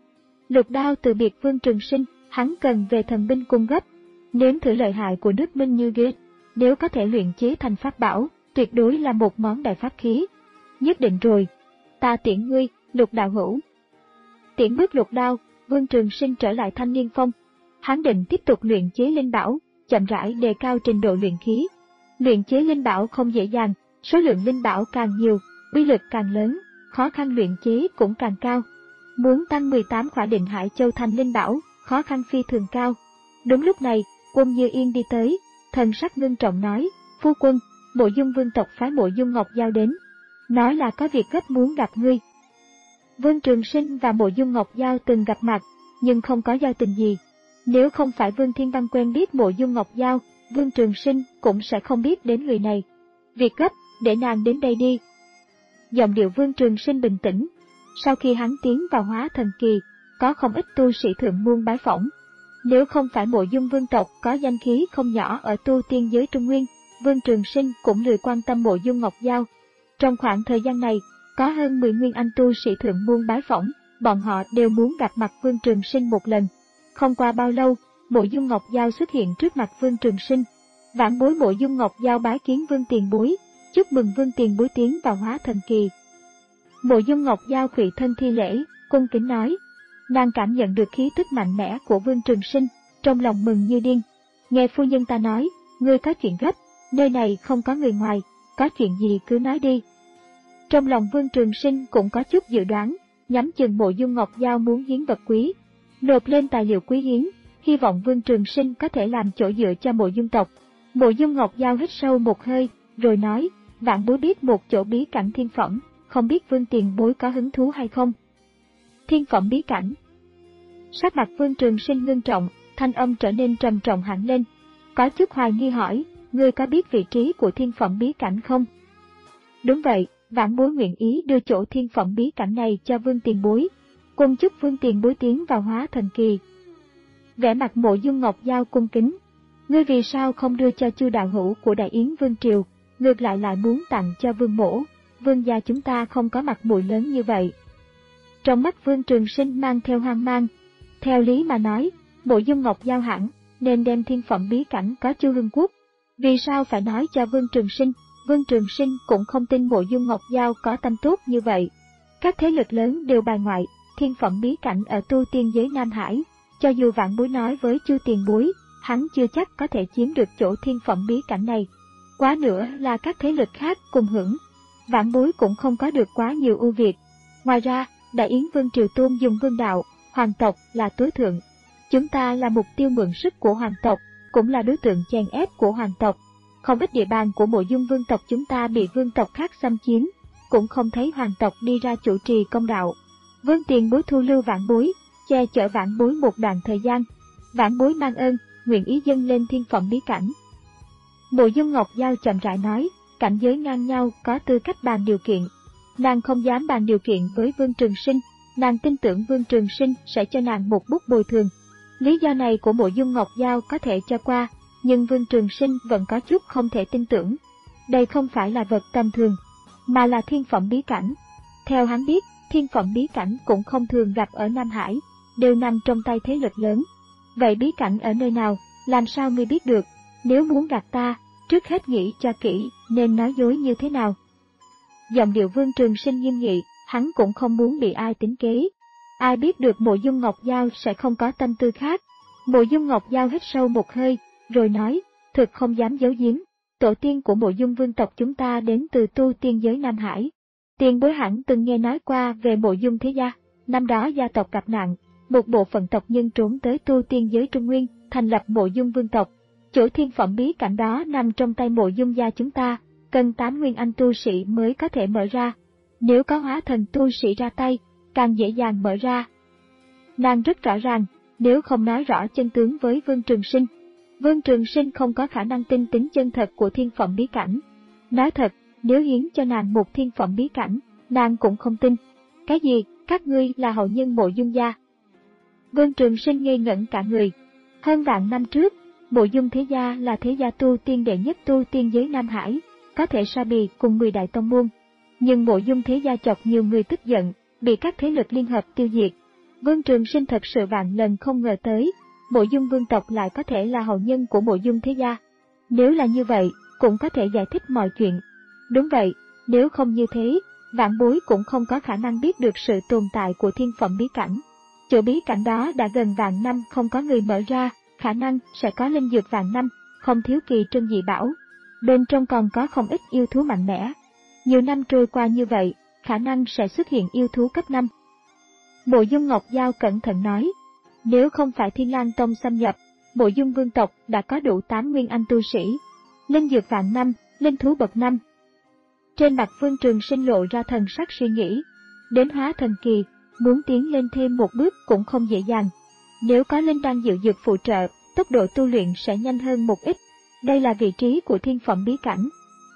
Lục Đao từ biệt Vương Trường Sinh, hắn cần về thần binh cung gấp. Nếm thử lợi hại của nước Minh Như Ghê, nếu có thể luyện chế thành pháp bảo, tuyệt đối là một món đại pháp khí. Nhất định rồi, ta tiễn ngươi, Lục đạo hữu. Tiễn bước Lục Đao, Vương Trường Sinh trở lại Thanh Niên Phong. Hắn định tiếp tục luyện chế linh bảo, chậm rãi đề cao trình độ luyện khí. Luyện chế linh bảo không dễ dàng, số lượng linh bảo càng nhiều, uy lực càng lớn, khó khăn luyện chế cũng càng cao. Muốn tăng mười tám khỏa Định Hải Châu thành linh bảo, khó khăn phi thường cao. Đúng lúc này, Quân Như Yên đi tới, thần sắc ngưng trọng nói, phu quân, Mộ Dung vương tộc phái Mộ Dung Ngọc Giao đến, nói là có việc gấp muốn gặp ngươi. Vương Trường Sinh và Mộ Dung Ngọc Giao từng gặp mặt, nhưng không có giao tình gì. Nếu không phải Vương Thiên Văn quen biết Mộ Dung Ngọc Giao, Vương Trường Sinh cũng sẽ không biết đến người này. Việc gấp, để nàng đến đây đi. Giọng điệu Vương Trường Sinh bình tĩnh. Sau khi hắn tiến vào hóa thần kỳ, có không ít tu sĩ thượng môn bái phỏng. Nếu không phải Mộ Dung vương tộc có danh khí không nhỏ ở tu tiên giới Trung Nguyên, Vương Trường Sinh cũng lười quan tâm Mộ Dung Ngọc Giao. Trong khoảng thời gian này, có hơn mười nguyên anh tu sĩ thượng môn bái phỏng, bọn họ đều muốn gặp mặt Vương Trường Sinh một lần. Không qua bao lâu, Mộ Dung Ngọc Giao xuất hiện trước mặt Vương Trường Sinh. Vãn bối Mộ Dung Ngọc Giao bái kiến Vương tiền bối, chúc mừng Vương tiền bối tiến vào hóa thần kỳ. Mộ Dung Ngọc Giao khuỵu thân thi lễ, cung kính nói. Nàng cảm nhận được khí tức mạnh mẽ của Vương Trường Sinh, trong lòng mừng như điên. Nghe phu nhân ta nói, ngươi có chuyện gấp, nơi này không có người ngoài, có chuyện gì cứ nói đi. Trong lòng Vương Trường Sinh cũng có chút dự đoán, nhắm chừng Mộ Dung Ngọc Giao muốn hiến vật quý, nộp lên tài liệu quý hiến, hy vọng Vương Trường Sinh có thể làm chỗ dựa cho Mộ Dung tộc. Mộ Dung Ngọc Giao hít sâu một hơi, rồi nói, vạn bối biết một chỗ bí cảnh thiên phẩm, không biết Vương tiền bối có hứng thú hay không. Thiên phẩm bí cảnh. Sắc mặt Vương Trường Sinh ngưng trọng, thanh âm trở nên trầm trọng hẳn lên. Có chút hoài nghi hỏi, ngươi có biết vị trí của thiên phẩm bí cảnh không? Đúng vậy, vãn bối nguyện ý đưa chỗ thiên phẩm bí cảnh này cho Vương tiền bối, cùng chúc Vương tiền bối tiến vào hóa thần kỳ. Vẻ mặt Mộ Dung Ngọc Giao cung kính. Ngươi vì sao không đưa cho Chu đạo hữu của Đại Yến Vương triều, ngược lại lại muốn tặng cho Vương mỗ? Vương gia chúng ta không có mặt mũi lớn như vậy. Trong mắt Vương Trường Sinh mang theo hoang mang. Theo lý mà nói, Mộ Dung Ngọc Giao hẳn nên đem thiên phẩm bí cảnh có Chu Hưng Quốc. Vì sao phải nói cho Vương Trường Sinh? Vương Trường Sinh cũng không tin Mộ Dung Ngọc Giao có tâm tốt như vậy. Các thế lực lớn đều bài ngoại, thiên phẩm bí cảnh ở tu tiên giới Nam Hải, cho dù vãn bối nói với Chu tiền bối, hắn chưa chắc có thể chiếm được chỗ thiên phẩm bí cảnh này. Quá nữa là các thế lực khác cùng hưởng, vãn bối cũng không có được quá nhiều ưu việt. Ngoài ra, Đại Yến Vương triều tôn dùng vương đạo, hoàng tộc là tối thượng. Chúng ta là mục tiêu mượn sức của hoàng tộc, cũng là đối tượng chèn ép của hoàng tộc. Không ít địa bàn của Mộ Dung vương tộc chúng ta bị vương tộc khác xâm chiếm, cũng không thấy hoàng tộc đi ra chủ trì công đạo. Vương tiền bối thu lưu vãn bối, che chở vãn bối một đoạn thời gian. Vãn bối mang ơn, nguyện ý dâng lên thiên phẩm bí cảnh. Mộ Dung Ngọc Giao chậm rãi nói, cảnh giới ngang nhau có tư cách bàn điều kiện. Nàng không dám bàn điều kiện với Vương Trường Sinh, nàng tin tưởng Vương Trường Sinh sẽ cho nàng một bút bồi thường. Lý do này của Mộ Dung Ngọc Giao có thể cho qua, nhưng Vương Trường Sinh vẫn có chút không thể tin tưởng. Đây không phải là vật tầm thường, mà là thiên phẩm bí cảnh. Theo hắn biết, thiên phẩm bí cảnh cũng không thường gặp ở Nam Hải, đều nằm trong tay thế lực lớn. Vậy bí cảnh ở nơi nào, làm sao ngươi biết được? Nếu muốn gạt ta, trước hết nghĩ cho kỹ, nên nói dối như thế nào? Giọng điệu Vương Trường Sinh nghiêm nghị, hắn cũng không muốn bị ai tính kế. Ai biết được Mộ Dung Ngọc Giao sẽ không có tâm tư khác. Mộ Dung Ngọc Giao hít sâu một hơi, rồi nói, thực không dám giấu giếm. Tổ tiên của Mộ Dung vương tộc chúng ta đến từ tu tiên giới Nam Hải. Tiền bối hẳn từng nghe nói qua về Mộ Dung thế gia. Năm đó gia tộc gặp nạn, một bộ phận tộc nhân trốn tới tu tiên giới Trung Nguyên, thành lập Mộ Dung vương tộc. Chỗ thiên phẩm bí cảnh đó nằm trong tay Mộ Dung gia chúng ta, cần tám nguyên anh tu sĩ mới có thể mở ra. Nếu có hóa thần tu sĩ ra tay, càng dễ dàng mở ra. Nàng rất rõ ràng, nếu không nói rõ chân tướng với Vương Trường Sinh, Vương Trường Sinh không có khả năng tin tính chân thật của thiên phẩm bí cảnh. Nói thật, nếu hiến cho nàng một thiên phẩm bí cảnh, nàng cũng không tin. Cái gì, các ngươi là hậu nhân Mộ Dung gia? Vương Trường Sinh ngây ngẩn cả người. Hơn vạn năm trước, Mộ Dung thế gia là thế gia tu tiên đệ nhất tu tiên giới Nam Hải, có thể so bì cùng mười đại tông môn. Nhưng Mộ Dung thế gia chọc nhiều người tức giận, bị các thế lực liên hợp tiêu diệt. Vương Trường Sinh thật sự vạn lần không ngờ tới, Mộ Dung vương tộc lại có thể là hậu nhân của Mộ Dung thế gia. Nếu là như vậy, cũng có thể giải thích mọi chuyện. Đúng vậy, nếu không như thế, vãn bối cũng không có khả năng biết được sự tồn tại của thiên phẩm bí cảnh. Chỗ bí cảnh đó đã gần vạn năm không có người mở ra, khả năng sẽ có linh dược vạn năm, không thiếu kỳ trân dị bảo. Bên trong còn có không ít yêu thú mạnh mẽ. Nhiều năm trôi qua như vậy, khả năng sẽ xuất hiện yêu thú cấp năm. Mộ Dung Ngọc Giao cẩn thận nói, nếu không phải Thiên Lang Tông xâm nhập, Mộ Dung vương tộc đã có đủ tám nguyên anh tu sĩ, linh dược vạn năm, linh thú bậc năm. Trên mặt Vương Trường Sinh lộ ra thần sắc suy nghĩ, đến hóa thần kỳ, muốn tiến lên thêm một bước cũng không dễ dàng. Nếu có linh đan diệu dược phụ trợ, tốc độ tu luyện sẽ nhanh hơn một ít. Đây là vị trí của thiên phẩm bí cảnh.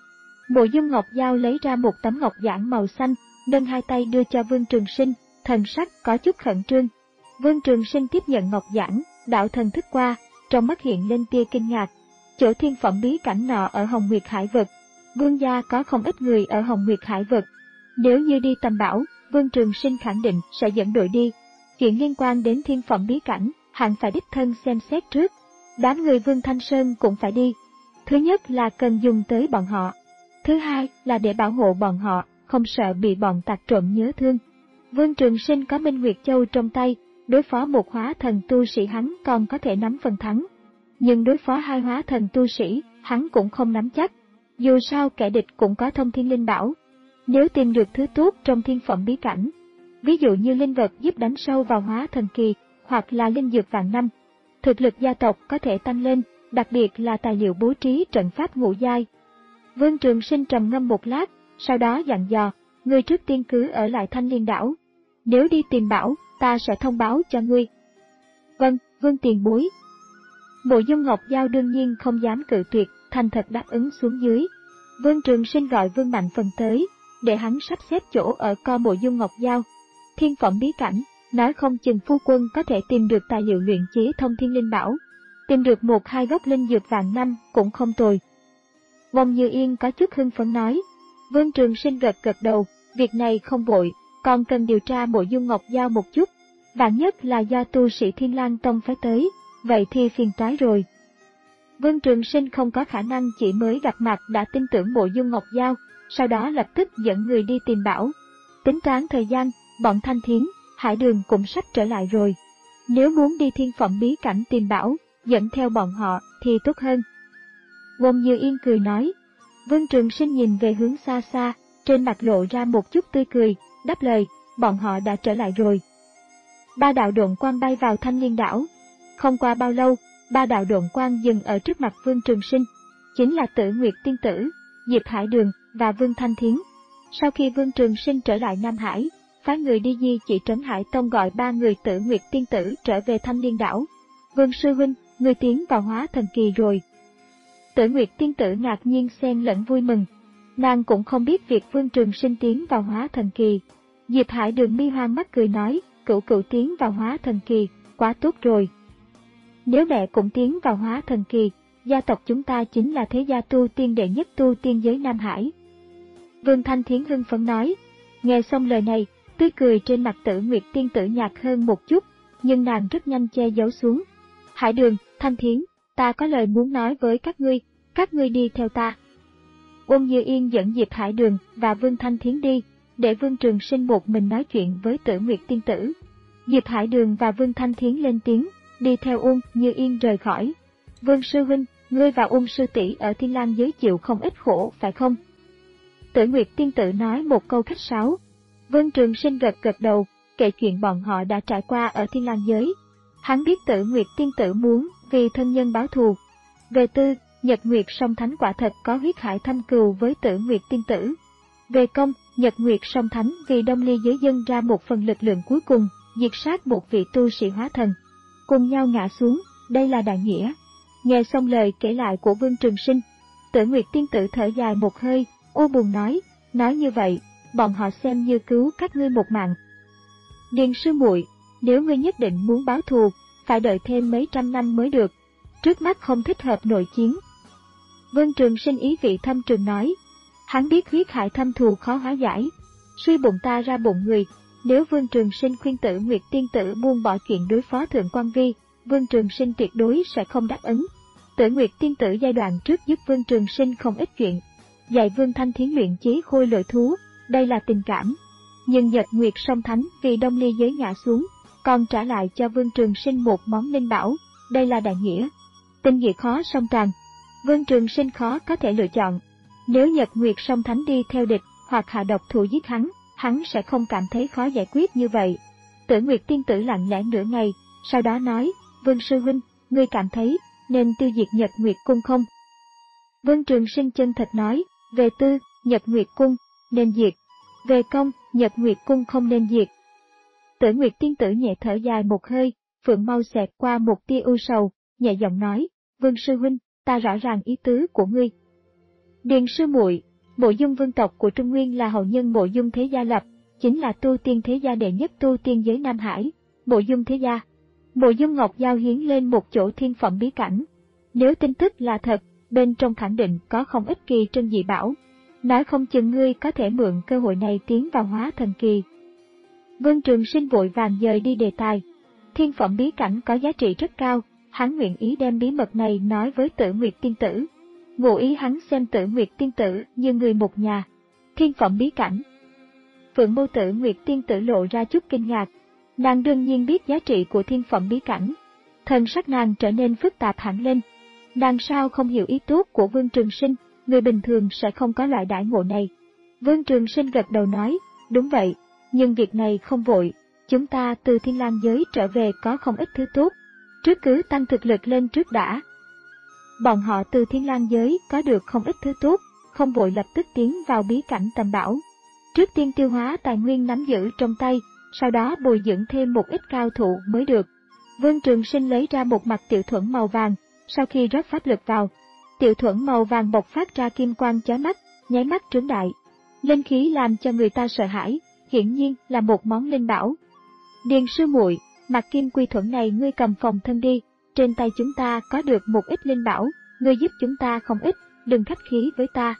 Mộ Dung Ngọc Giao lấy ra một tấm ngọc giản màu xanh, nâng hai tay đưa cho Vương Trường Sinh, thần sắc có chút khẩn trương. Vương Trường Sinh tiếp nhận ngọc giản, đạo thần thức qua, trong mắt hiện lên tia kinh ngạc. Chỗ thiên phẩm bí cảnh nọ ở Hồng Nguyệt Hải Vực, Vương gia có không ít người ở Hồng Nguyệt Hải Vực. Nếu như đi tầm bảo, Vương Trường Sinh khẳng định sẽ dẫn đội đi. Chuyện liên quan đến thiên phẩm bí cảnh, hẳn phải đích thân xem xét trước. Đám người Vương Thanh Sơn cũng phải đi. Thứ nhất là cần dùng tới bọn họ. Thứ hai là để bảo hộ bọn họ, không sợ bị bọn tặc trộm nhớ thương. Vương Trường Sinh có Minh Nguyệt Châu trong tay, đối phó một hóa thần tu sĩ hắn còn có thể nắm phần thắng. Nhưng đối phó hai hóa thần tu sĩ, hắn cũng không nắm chắc. Dù sao kẻ địch cũng có thông thiên linh bảo. Nếu tìm được thứ tốt trong thiên phẩm bí cảnh, ví dụ như linh vật giúp đánh sâu vào hóa thần kỳ, hoặc là linh dược vạn năm, thực lực gia tộc có thể tăng lên, đặc biệt là tài liệu bố trí trận pháp ngũ giai. Vương Trường Sinh trầm ngâm một lát, sau đó dặn dò, ngươi trước tiên cứ ở lại Thanh Liên đảo. Nếu đi tìm bảo, ta sẽ thông báo cho ngươi. Vâng, Vương tiền bối. Mộ Dung Ngọc Giao đương nhiên không dám cự tuyệt, thành thật đáp ứng xuống dưới. Vương Trường Sinh gọi Vương Mạnh Phần tới, để hắn sắp xếp chỗ ở co Mộ Dung Ngọc Giao. Thiên phẩm bí cảnh, nói không chừng phu quân có thể tìm được tài liệu luyện chế thông thiên linh bảo. Tìm được một hai gốc linh dược vạn năm cũng không tồi. Vong Như Yên có chút hưng phấn nói. Vương Trường Sinh gật gật đầu, việc này không vội, còn cần điều tra Mộ Dung Ngọc Giao một chút. Vạn nhất là do tu sĩ Thiên Lang Tông phái tới, vậy thì phiền toái rồi. Vương Trường Sinh không có khả năng chỉ mới gặp mặt đã tin tưởng Mộ Dung Ngọc Giao, sau đó lập tức dẫn người đi tìm bảo. Tính toán thời gian, bọn Thanh Thiến, Hải Đường cũng sắp trở lại rồi. Nếu muốn đi thiên phẩm bí cảnh tìm bảo, dẫn theo bọn họ thì tốt hơn. Vong Như Yên cười nói. Vương Trường Sinh nhìn về hướng xa xa, trên mặt lộ ra một chút tươi cười, đáp lời, bọn họ đã trở lại rồi. Ba đạo độn quang bay vào Thanh Liên đảo. Không qua bao lâu, ba đạo độn quang dừng ở trước mặt Vương Trường Sinh, chính là Tử Nguyệt Tiên Tử, Diệp Hải Đường và Vương Thanh Thiến. Sau khi Vương Trường Sinh trở lại Nam Hải, phái người đi di chỉ trấn Hải Tông gọi ba người Tử Nguyệt Tiên Tử trở về Thanh Liên đảo. Vương sư huynh, người tiến vào hóa thần kỳ rồi. Tử Nguyệt Tiên Tử ngạc nhiên xen lẫn vui mừng. Nàng cũng không biết việc Vương Trường Sinh tiến vào hóa thần kỳ. Diệp Hải Đường mi hoang mắt cười nói, cửu cửu tiến vào hóa thần kỳ, quá tốt rồi. Nếu mẹ cũng tiến vào hóa thần kỳ, gia tộc chúng ta chính là thế gia tu tiên đệ nhất tu tiên giới Nam Hải. Vương Thanh Thiến hưng phấn nói. Nghe xong lời này, tươi cười trên mặt Tử Nguyệt Tiên Tử nhạt hơn một chút, nhưng nàng rất nhanh che giấu xuống. Hải Đường, Thanh Thiến, ta có lời muốn nói với các ngươi, các ngươi đi theo ta. Vong Như Yên dẫn Diệp Hải Đường và Vương Thanh Thiến đi, để Vương Trường Sinh một mình nói chuyện với Tử Nguyệt Tiên Tử. Diệp Hải Đường và Vương Thanh Thiến lên tiếng, đi theo Uông Như Yên rời khỏi. Vương sư huynh, ngươi và Uông sư tỷ ở Thiên Lang giới chịu không ít khổ phải không? Tử Nguyệt Tiên Tử nói một câu khách sáo. Vương Trường Sinh gật gật đầu, kể chuyện bọn họ đã trải qua ở Thiên Lang giới. Hắn biết Tử Nguyệt Tiên Tử muốn vì thân nhân báo thù. Về tư, Nhật Nguyệt Song Thánh quả thật có huyết hải thâm cừu với Tử Nguyệt Tiên Tử. Về công, Nhật Nguyệt Song Thánh vì Đông Ly giới dân ra một phần lực lượng cuối cùng, diệt sát một vị tu sĩ hóa thần. Cùng nhau ngã xuống, đây là đại nghĩa. Nghe xong lời kể lại của Vương Trường Sinh, Tử Nguyệt Tiên Tử thở dài một hơi, u buồn nói, nói như vậy, bọn họ xem như cứu các ngươi một mạng. Điền sư muội, nếu ngươi nhất định muốn báo thù, phải đợi thêm mấy trăm năm mới được, trước mắt không thích hợp nội chiến. Vương Trường Sinh ý vị thâm trường nói, hắn biết huyết hải thâm thù khó hóa giải, suy bụng ta ra bụng người. Nếu Vương Trường Sinh khuyên Tử Nguyệt Tiên Tử buông bỏ chuyện đối phó Thượng Quan Vi, Vương Trường Sinh tuyệt đối sẽ không đáp ứng. Tử Nguyệt Tiên Tử giai đoạn trước giúp Vương Trường Sinh không ít chuyện, dạy Vương Thanh Thiến luyện chế khôi lỗi thú, đây là tình cảm. Nhưng Nhật Nguyệt Song Thánh vì Đông Ly giới ngã xuống, còn trả lại cho Vương Trường Sinh một món linh bảo, đây là đại nghĩa. Tình nghĩa khó song toàn, Vương Trường Sinh khó có thể lựa chọn. Nếu Nhật Nguyệt Song Thánh đi theo địch hoặc hạ độc thủ giết hắn, hắn sẽ không cảm thấy khó giải quyết như vậy. Tử Nguyệt Tiên Tử lặng lẽ nửa ngày, sau đó nói, Vương sư huynh, ngươi cảm thấy nên tiêu diệt Nhật Nguyệt Cung không? Vân Trường Sinh chân thật nói, về tư, Nhật Nguyệt Cung, nên diệt. Về công, Nhật Nguyệt Cung không nên diệt. Tử Nguyệt tiên tử nhẹ thở dài một hơi, phượng mau xẹt qua một tia ưu sầu, nhẹ giọng nói, Vương sư huynh, ta rõ ràng ý tứ của ngươi. Điền sư muội, Mộ Dung vương tộc của Trung Nguyên là hậu nhân Mộ Dung thế gia lập, chính là tu tiên thế gia đệ nhất tu tiên giới Nam Hải, Mộ Dung thế gia. Mộ Dung Ngọc Giao hiến lên một chỗ thiên phẩm bí cảnh. Nếu tin tức là thật, bên trong khẳng định có không ít kỳ trân dị bảo. Nói không chừng ngươi có thể mượn cơ hội này tiến vào hóa thần kỳ. Vân Trường Sinh vội vàng dời đi đề tài. Thiên phẩm bí cảnh có giá trị rất cao, hắn nguyện ý đem bí mật này nói với Tử Nguyệt tiên tử. Ngụ ý hắn xem Tử Nguyệt tiên tử như người một nhà. Thiên phẩm bí cảnh. Phượng Mâu Tử Nguyệt tiên tử lộ ra chút kinh ngạc. Nàng đương nhiên biết giá trị của thiên phẩm bí cảnh. Thần sắc nàng trở nên phức tạp hẳn lên. Nàng sao không hiểu ý tốt của Vương Trường Sinh, người bình thường sẽ không có loại đãi ngộ này. Vương Trường Sinh gật đầu nói, đúng vậy, nhưng việc này không vội, chúng ta từ Thiên Lang giới trở về có không ít thứ tốt, trước cứ tăng thực lực lên trước đã. Bọn họ từ Thiên Lang giới có được không ít thứ tốt, không vội lập tức tiến vào bí cảnh tầm bảo. Trước tiên tiêu hóa tài nguyên nắm giữ trong tay, sau đó bồi dưỡng thêm một ít cao thủ mới được. Vương Trường Sinh lấy ra một mặt tiểu thuẫn màu vàng, sau khi rót pháp lực vào, tiểu thuẫn màu vàng bộc phát ra kim quang chói mắt, nháy mắt trướng đại. Linh khí làm cho người ta sợ hãi, hiển nhiên là một món linh bảo. Điền sư muội, mặt kim quy thuẫn này ngươi cầm phòng thân đi, trên tay chúng ta có được một ít linh bảo, ngươi giúp chúng ta không ít, đừng khách khí với ta.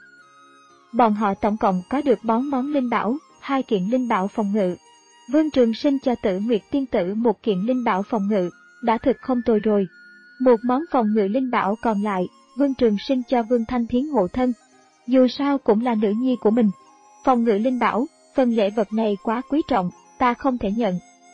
Bọn họ tổng cộng có được bốn món linh bảo, hai kiện linh bảo phòng ngự. Vương Trường Sinh cho Tử Nguyệt tiên tử một kiện linh bảo phòng ngự, đã thực không tồi rồi. Một món phòng ngự linh bảo còn lại, Vương Trường Sinh cho Vương Thanh Thiến hộ thân. Dù sao cũng là nữ nhi của mình. Phòng ngự linh bảo, phần lễ vật này quá quý trọng, ta không thể nhận.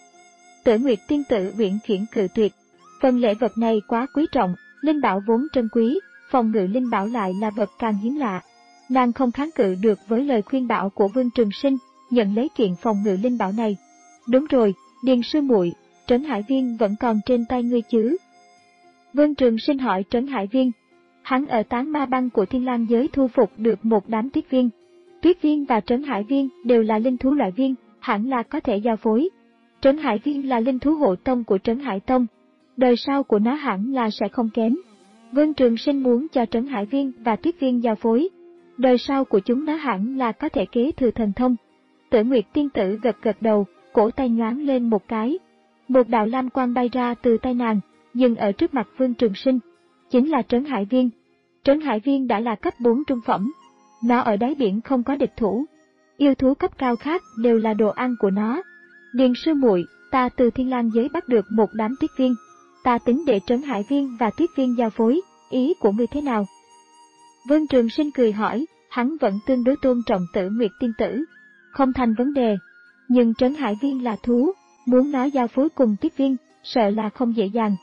Tử Nguyệt tiên tử uyển chuyển cự tuyệt. Phần lễ vật này quá quý trọng, linh bảo vốn trân quý, phòng ngự linh bảo lại là vật càng hiếm lạ. Nàng không kháng cự được với lời khuyên bảo của Vương Trường Sinh, nhận lấy kiện phòng ngự linh bảo này. Đúng rồi, Điền sư muội, Trấn Hải Viên vẫn còn trên tay ngươi chứ? Vương Trường Sinh hỏi Trấn Hải Viên. Hắn ở tán ma băng của Thiên Lang giới thu phục được một đám tuyết viên. Tuyết viên và Trấn Hải Viên đều là linh thú loại viên, hẳn là có thể giao phối. Trấn Hải Viên là linh thú hộ tông của Trấn Hải Tông. Đời sau của nó hẳn là sẽ không kém. Vương Trường Sinh muốn cho Trấn Hải Viên và Tuyết Viên giao phối. Đời sau của chúng nó hẳn là có thể kế thừa thần thông. Tử Nguyệt tiên tử gật gật đầu, cổ tay nhoáng lên một cái. Một đạo lam quang bay ra từ tay nàng, dừng ở trước mặt Vương Trường Sinh. Chính là Trấn Hải Viên. Trấn Hải Viên đã là cấp bốn trung phẩm. Nó ở đáy biển không có địch thủ. Yêu thú cấp cao khác đều là đồ ăn của nó. Điền sư muội, ta từ Thiên Lang giới bắt được một đám tuyết viên. Ta tính để Trấn Hải Viên và Tuyết Viên giao phối, ý của ngươi thế nào? Vương Trường Sinh cười hỏi, hắn vẫn tương đối tôn trọng Tử Nguyệt tiên tử. Không thành vấn đề. Nhưng Trấn Hải Viên là thú, muốn nó giao phối cùng Tuyết Viên, sợ là không dễ dàng.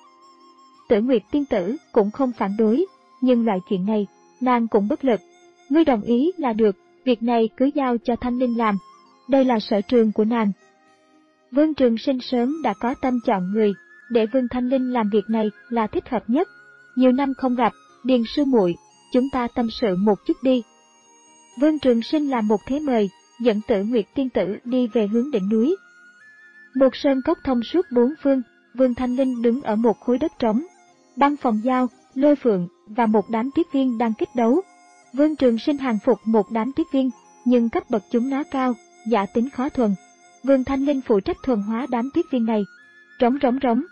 Tử Nguyệt tiên tử cũng không phản đối, nhưng loại chuyện này, nàng cũng bất lực. Ngươi đồng ý là được, việc này cứ giao cho Thanh Linh làm. Đây là sở trường của nàng. Vương Trường Sinh sớm đã có tâm chọn người, để Vương Thanh Linh làm việc này là thích hợp nhất. Nhiều năm không gặp, Điền sư muội, chúng ta tâm sự một chút đi. Vương Trường Sinh làm một thế mời, dẫn Tử Nguyệt tiên tử đi về hướng đỉnh núi. Một sơn cốc thông suốt bốn phương, Vương Thanh Linh đứng ở một khối đất trống. Băng Phòng Giao, Lôi Phượng và một đám tuyết viên đang kích đấu. Vương Trường Sinh hàng phục một đám tuyết viên, nhưng cấp bậc chúng nó cao, giả tính khó thuần. Vương Thanh Linh phụ trách thuần hóa đám tuyết viên này. Rống rống rống.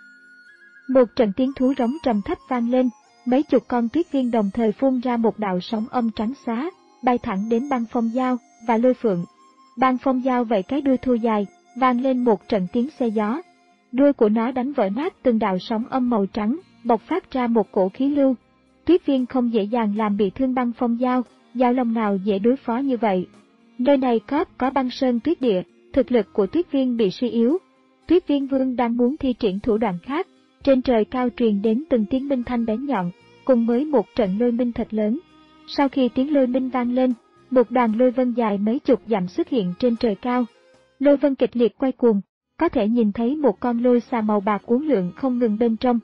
Một trận tiếng thú rống trầm thấp vang lên, mấy chục con tuyết viên đồng thời phun ra một đạo sóng âm trắng xá, bay thẳng đến Băng Phong Giao và Lôi Phượng. Băng Phong Giao vẫy cái đuôi thô dài, vang lên một trận tiếng xe gió. Đuôi của nó đánh vỡ nát từng đạo sóng âm màu trắng, bộc phát ra một cổ khí lưu. Tuyết viên không dễ dàng làm bị thương Băng Phong Giao, Giao Long nào dễ đối phó như vậy. Nơi này có có băng sơn tuyết địa, thực lực của tuyết viên bị suy yếu. Tuyết viên vương đang muốn thi triển thủ đoạn khác, trên trời cao truyền đến từng tiếng minh thanh bén nhọn, cùng với một trận lôi minh thật lớn. Sau khi tiếng lôi minh vang lên, một đoàn lôi vân dài mấy chục dặm xuất hiện trên trời cao. Lôi vân kịch liệt quay cuồng, có thể nhìn thấy một con lôi xà màu bạc uốn lượn không ngừng bên trong.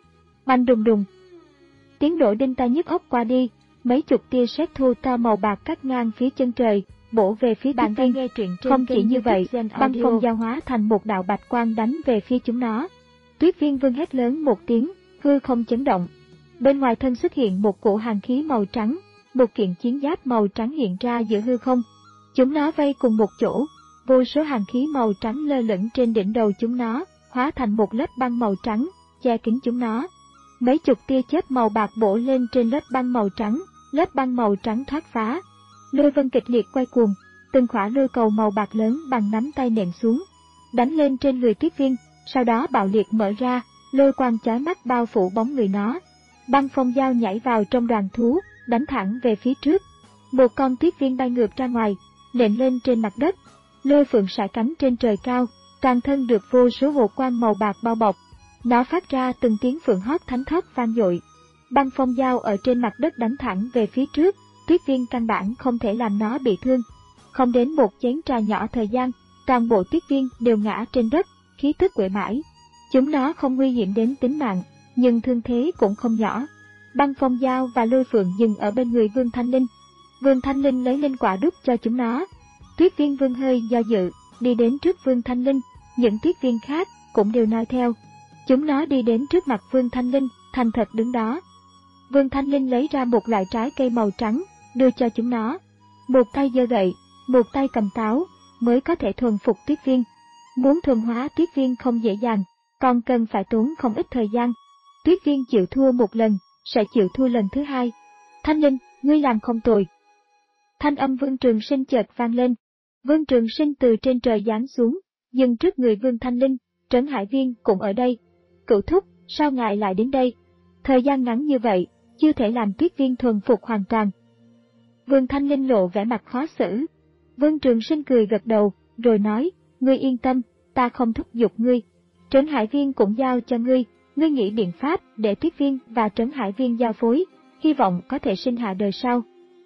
Oanh đùng đùng. Tiếng nổ đinh tai nhức óc qua đi, mấy chục tia sét thu to màu bạc cắt ngang phía chân trời, bổ về phía Tuyết Viên. Nghe truyện trên không chỉ như vậy, băng phong giao hóa thành một đạo bạch quang đánh về phía chúng nó. Tuyết Viên Vương hét lớn một tiếng, hư không chấn động. Bên ngoài thân xuất hiện một cổ hàn khí màu trắng, một kiện chiến giáp màu trắng hiện ra giữa hư không. Chúng nó vây cùng một chỗ, vô số hàn khí màu trắng lơ lửng trên đỉnh đầu chúng nó, hóa thành một lớp băng màu trắng, che kín chúng nó. Mấy chục tia chớp màu bạc bổ lên trên lớp băng màu trắng, lớp băng màu trắng thoát phá. Lôi vân kịch liệt quay cuồng, từng khỏa lôi cầu màu bạc lớn bằng nắm tay nện xuống, đánh lên trên người Tuyết Viên, sau đó bạo liệt mở ra, lôi quang chói mắt bao phủ bóng người nó. Băng phong dao nhảy vào trong đoàn thú, đánh thẳng về phía trước. Một con Tuyết Viên bay ngược ra ngoài, nện lên trên mặt đất. Lôi phượng sải cánh trên trời cao, toàn thân được vô số hồ quang màu bạc bao bọc. Nó phát ra từng tiếng phượng hót thánh thót vang dội. Băng phong dao ở trên mặt đất đánh thẳng về phía trước, Tuyết Viên căn bản không thể làm nó bị thương. Không đến một chén trà nhỏ thời gian, toàn bộ Tuyết Viên đều ngã trên đất, khí tức uể mãi. Chúng nó không nguy hiểm đến tính mạng, nhưng thương thế cũng không nhỏ. Băng phong dao và lôi phượng dừng ở bên người Vương Thanh Linh. Vương Thanh Linh lấy linh quả đút cho chúng nó. Tuyết Viên Vương hơi do dự, đi đến trước Vương Thanh Linh, những Tuyết Viên khác cũng đều nói theo. Chúng nó đi đến trước mặt Vương Thanh Linh, thành thật đứng đó. Vương Thanh Linh lấy ra một loại trái cây màu trắng, đưa cho chúng nó. Một tay giơ gậy, một tay cầm táo, mới có thể thuần phục Tuyết Viên. Muốn thuần hóa Tuyết Viên không dễ dàng, còn cần phải tốn không ít thời gian. Tuyết Viên chịu thua một lần, sẽ chịu thua lần thứ hai. Thanh Linh, ngươi làm không tồi. Thanh âm Vương Trường Sinh chợt vang lên. Vương Trường Sinh từ trên trời giáng xuống, dừng trước người Vương Thanh Linh. Trấn Hải Viên cũng ở đây. Cửu thúc, sao ngài lại đến đây? Thời gian ngắn như vậy, chưa thể làm Tuyết Viên thuần phục hoàn toàn. Vương Thanh Linh lộ vẻ mặt khó xử. Vương Trường Sinh cười gật đầu, rồi nói, ngươi yên tâm, ta không thúc giục ngươi. Trấn Hải Viên cũng giao cho ngươi, ngươi nghĩ biện pháp để Tuyết Viên và Trấn Hải Viên giao phối, hy vọng có thể sinh hạ đời sau.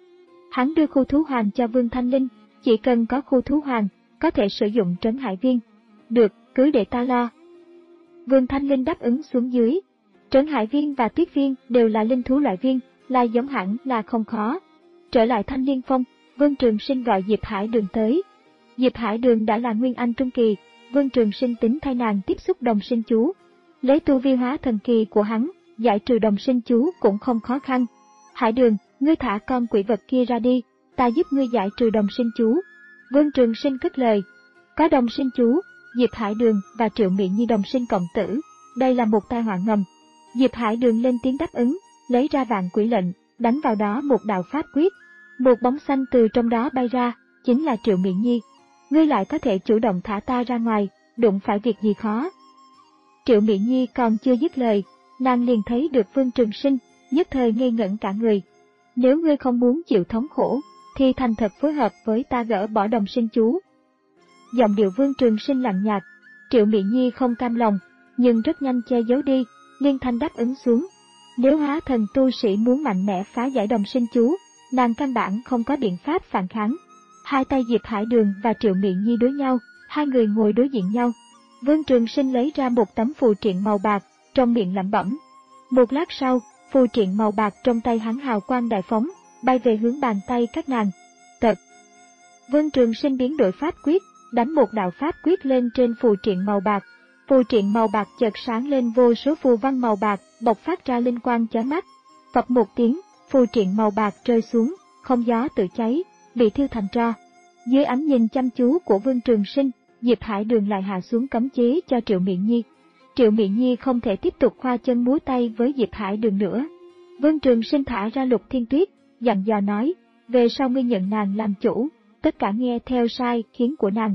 Hắn đưa khu thú hoàng cho Vương Thanh Linh, chỉ cần có khu thú hoàng, có thể sử dụng Trấn Hải Viên. Được, cứ để ta lo. Vương Thanh Linh đáp ứng xuống dưới. Trấn Hải Viên và Tuyết Viên đều là linh thú loại viên, là giống hẳn là không khó. Trở lại Thanh Liên Phong, Vương Trường Sinh gọi Diệp Hải Đường tới. Diệp Hải Đường đã là nguyên anh trung kỳ, Vương Trường Sinh tính thay nàng tiếp xúc đồng sinh chú. Lấy tu vi hóa thần kỳ của hắn, giải trừ đồng sinh chú cũng không khó khăn. Hải Đường, ngươi thả con quỷ vật kia ra đi, ta giúp ngươi giải trừ đồng sinh chú. Vương Trường Sinh cất lời. Có đồng sinh chú, Diệp Hải Đường và Triệu Mị Nhi đồng sinh cộng tử, đây là một tai họa ngầm. Diệp Hải Đường lên tiếng đáp ứng, lấy ra vạn quỷ lệnh, đánh vào đó một đạo pháp quyết. Một bóng xanh từ trong đó bay ra, chính là Triệu Mị Nhi. Ngươi lại có thể chủ động thả ta ra ngoài, đụng phải việc gì khó. Triệu Mị Nhi còn chưa dứt lời, nàng liền thấy được Vương Trường Sinh, nhất thời ngây ngẩn cả người. Nếu ngươi không muốn chịu thống khổ, thì thành thật phối hợp với ta gỡ bỏ đồng sinh chú. Giọng điệu Vương Trường Sinh lạnh nhạt, Triệu Mị Nhi không cam lòng, nhưng rất nhanh che giấu đi, liên thanh đáp ứng xuống. Nếu hóa thần tu sĩ muốn mạnh mẽ phá giải đồng sinh chú, nàng căn bản không có biện pháp phản kháng. Hai tay Diệp Hải Đường và Triệu Mị Nhi đối nhau, hai người ngồi đối diện nhau. Vương Trường Sinh lấy ra một tấm phù triện màu bạc, trong miệng lẩm bẩm. Một lát sau, phù triện màu bạc trong tay hắn hào quang đại phóng, bay về hướng bàn tay các nàng. Tật. Vương Trường Sinh biến đổi pháp quyết, đánh một đạo pháp quyết lên trên phù triện màu bạc. Phù triện màu bạc chợt sáng lên vô số phù văn màu bạc, bộc phát ra linh quang chói mắt. Phập một tiếng, phù triện màu bạc rơi xuống, không gió tự cháy, bị thiêu thành tro. Dưới ánh nhìn chăm chú của Vương Trường Sinh, Diệp Hải Đường lại hạ xuống cấm chế cho Triệu Mị Nhi. Triệu Mị Nhi không thể tiếp tục khoa chân múa tay với Diệp Hải Đường nữa. Vương Trường Sinh thả ra Lục Thiên Tuyết, dặn dò nói, về sau ngươi nhận nàng làm chủ, tất cả nghe theo sai khiến của nàng.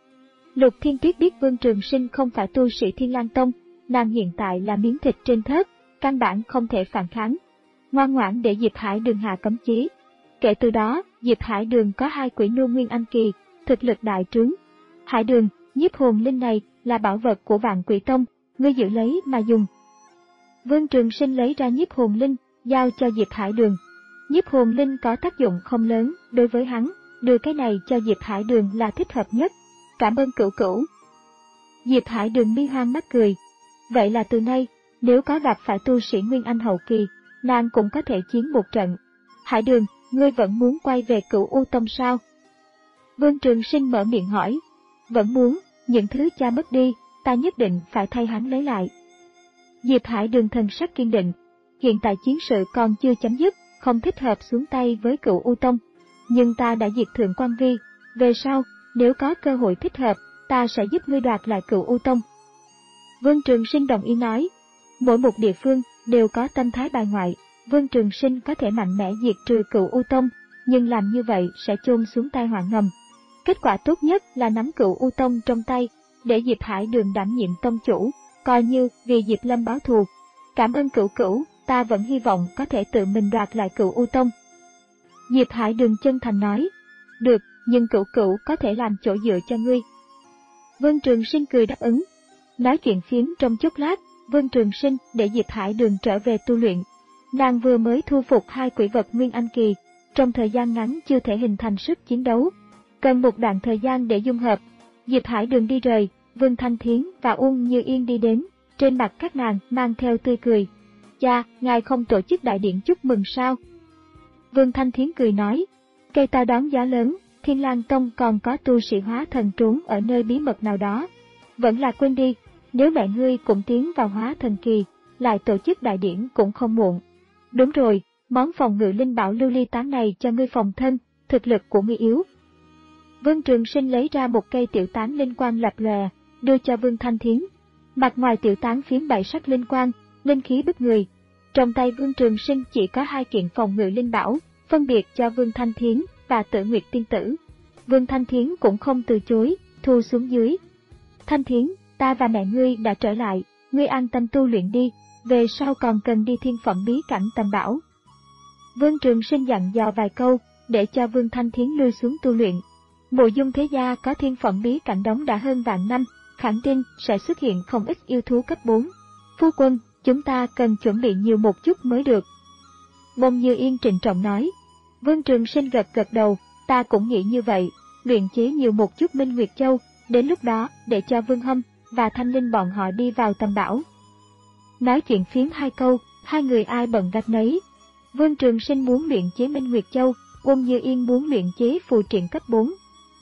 Lục Thiên Tuyết biết Vương Trường Sinh không phải tu sĩ Thiên Lang Tông, nàng hiện tại là miếng thịt trên thớt, căn bản không thể phản kháng. Ngoan ngoãn để Diệp Hải Đường hạ cấm chế. Kể từ đó, Diệp Hải Đường có hai quỷ nô nguyên anh kỳ, thực lực đại trướng. Hải Đường, nhiếp hồn linh này là bảo vật của Vạn Quỷ Tông, ngươi giữ lấy mà dùng. Vương Trường Sinh lấy ra nhiếp hồn linh, giao cho Diệp Hải Đường. Nhiếp hồn linh có tác dụng không lớn đối với hắn, đưa cái này cho Diệp Hải Đường là thích hợp nhất. Cảm ơn cửu cửu. Diệp Hải Đường mi hoang mắt cười. Vậy là từ nay, Nếu có gặp phải tu sĩ Nguyên Anh hậu kỳ, nàng cũng có thể chiến một trận. Hải Đường, ngươi vẫn muốn quay về Cửu U Tông sao? Vương Trường Sinh mở miệng hỏi. Vẫn muốn, những thứ cha mất đi, ta nhất định phải thay hắn lấy lại. Diệp Hải Đường thần sắc kiên định. Hiện tại chiến sự còn chưa chấm dứt, không thích hợp xuống tay với Cửu U Tông. Nhưng ta đã diệt Thượng Quan Vi, về sau, nếu có cơ hội thích hợp, ta sẽ giúp ngươi đoạt lại Cửu U Tông. Vương Trường Sinh đồng ý nói. Mỗi một địa phương đều có tâm thái bài ngoại, Vương Trường Sinh có thể mạnh mẽ diệt trừ Cửu U Tông, nhưng làm như vậy sẽ chôn xuống tai họa ngầm. Kết quả tốt nhất là nắm Cửu U Tông trong tay, để Diệp Hải Đường đảm nhiệm tông chủ, coi như vì Diệp Lâm báo thù. Cảm ơn Cửu Cửu, ta vẫn hy vọng có thể tự mình đoạt lại Cửu U Tông. Diệp Hải Đường chân thành nói. Được, nhưng Cửu Cửu có thể làm chỗ dựa cho ngươi. Vương Trường Sinh cười đáp ứng. Nói chuyện phiếm trong chốc lát, Vương Trường Sinh để Diệp Hải Đường trở về tu luyện. Nàng vừa mới thu phục hai quỷ vật Nguyên Anh kỳ, trong thời gian ngắn chưa thể hình thành sức chiến đấu, cần một đoạn thời gian để dung hợp. Diệp Hải Đường đi rời, Vương Thanh Thiến và Uông Như Yên đi đến, trên mặt các nàng mang theo tươi cười. Cha, ngài không tổ chức đại điện chúc mừng sao? Vương Thanh Thiến cười nói, cây ta đón gió lớn, Thiên Lang Tông còn có tu sĩ hóa thần trốn ở nơi bí mật nào đó. Vẫn là quên đi, nếu mẹ ngươi cũng tiến vào hóa thần kỳ, lại tổ chức đại điển cũng không muộn. Đúng rồi, món phòng ngự linh bảo lưu ly tán này cho ngươi phòng thân, thực lực của ngươi yếu. Vương Trường Sinh lấy ra một cây tiểu tán linh quang lập lòe, đưa cho Vương Thanh Thiến. Mặt ngoài tiểu tán phiếm bảy sắc linh quang, linh khí bức người. Trong tay Vương Trường Sinh chỉ có hai kiện phòng ngự linh bảo, phân biệt cho Vương Thanh Thiến và Tử Nguyệt Tiên Tử. Vương Thanh Thiến cũng không từ chối, thu xuống dưới. Thanh Thiến, ta và mẹ ngươi đã trở lại, ngươi an tâm tu luyện đi, về sau còn cần đi thiên phẩm bí cảnh tầm bảo. Vương Trường Sinh dặn dò vài câu, để cho Vương Thanh Thiến lui xuống tu luyện. Mộ Dung thế gia có thiên phẩm bí cảnh đóng đã hơn vạn năm, khẳng định sẽ xuất hiện không ít yêu thú cấp bốn. Phu quân, chúng ta cần chuẩn bị nhiều một chút mới được. Bông Như Yên trịnh trọng nói. Vương Trường Sinh gật gật đầu, ta cũng nghĩ như vậy, luyện chế nhiều một chút Minh Nguyệt Châu, đến lúc đó để cho Vương Hâm và Thanh Linh bọn họ đi vào tầm bảo. Nói chuyện phiếm hai câu, hai người ai bận gạch nấy. Vương Trường Sinh muốn luyện chế Minh Nguyệt Châu, Bông Như Yên muốn luyện chế phù triện cấp bốn.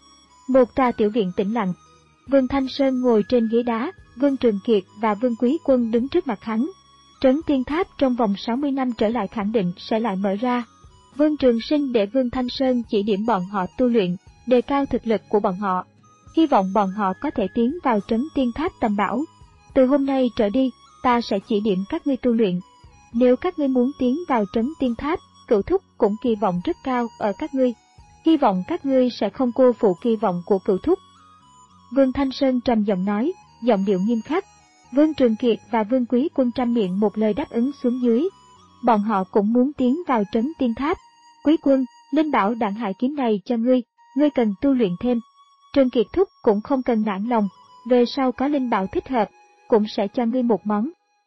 Một tòa tiểu viện tĩnh lặng, Vương Thanh Sơn ngồi trên ghế đá, Vương Trường Kiệt và Vương Quý Quân đứng trước mặt hắn. Trấn Tiên Tháp trong vòng sáu mươi năm trở lại khẳng định sẽ lại mở ra. Vương Trường Sinh để Vương Thanh Sơn chỉ điểm bọn họ tu luyện, đề cao thực lực của bọn họ. Hy vọng bọn họ có thể tiến vào Trấn Tiên Tháp tầm bảo. Từ hôm nay trở đi, ta sẽ chỉ điểm các ngươi tu luyện. Nếu các ngươi muốn tiến vào Trấn Tiên Tháp, Cửu Thúc cũng kỳ vọng rất cao ở các ngươi. Hy vọng các ngươi sẽ không cô phụ kỳ vọng của Cửu Thúc. Vương Thanh Sơn trầm giọng nói, giọng điệu nghiêm khắc. Vương Trường Kiệt và Vương Quý Quân trăm miệng một lời đáp ứng xuống dưới. Bọn họ cũng muốn tiến vào Trấn Tiên Tháp. Quý Quân, linh bảo Đạn Hải Kiếm này cho ngươi, ngươi cần tu luyện thêm. Trường Kiệt Thúc cũng không cần nản lòng, về sau có linh bảo thích hợp, cũng sẽ cho ngươi một món.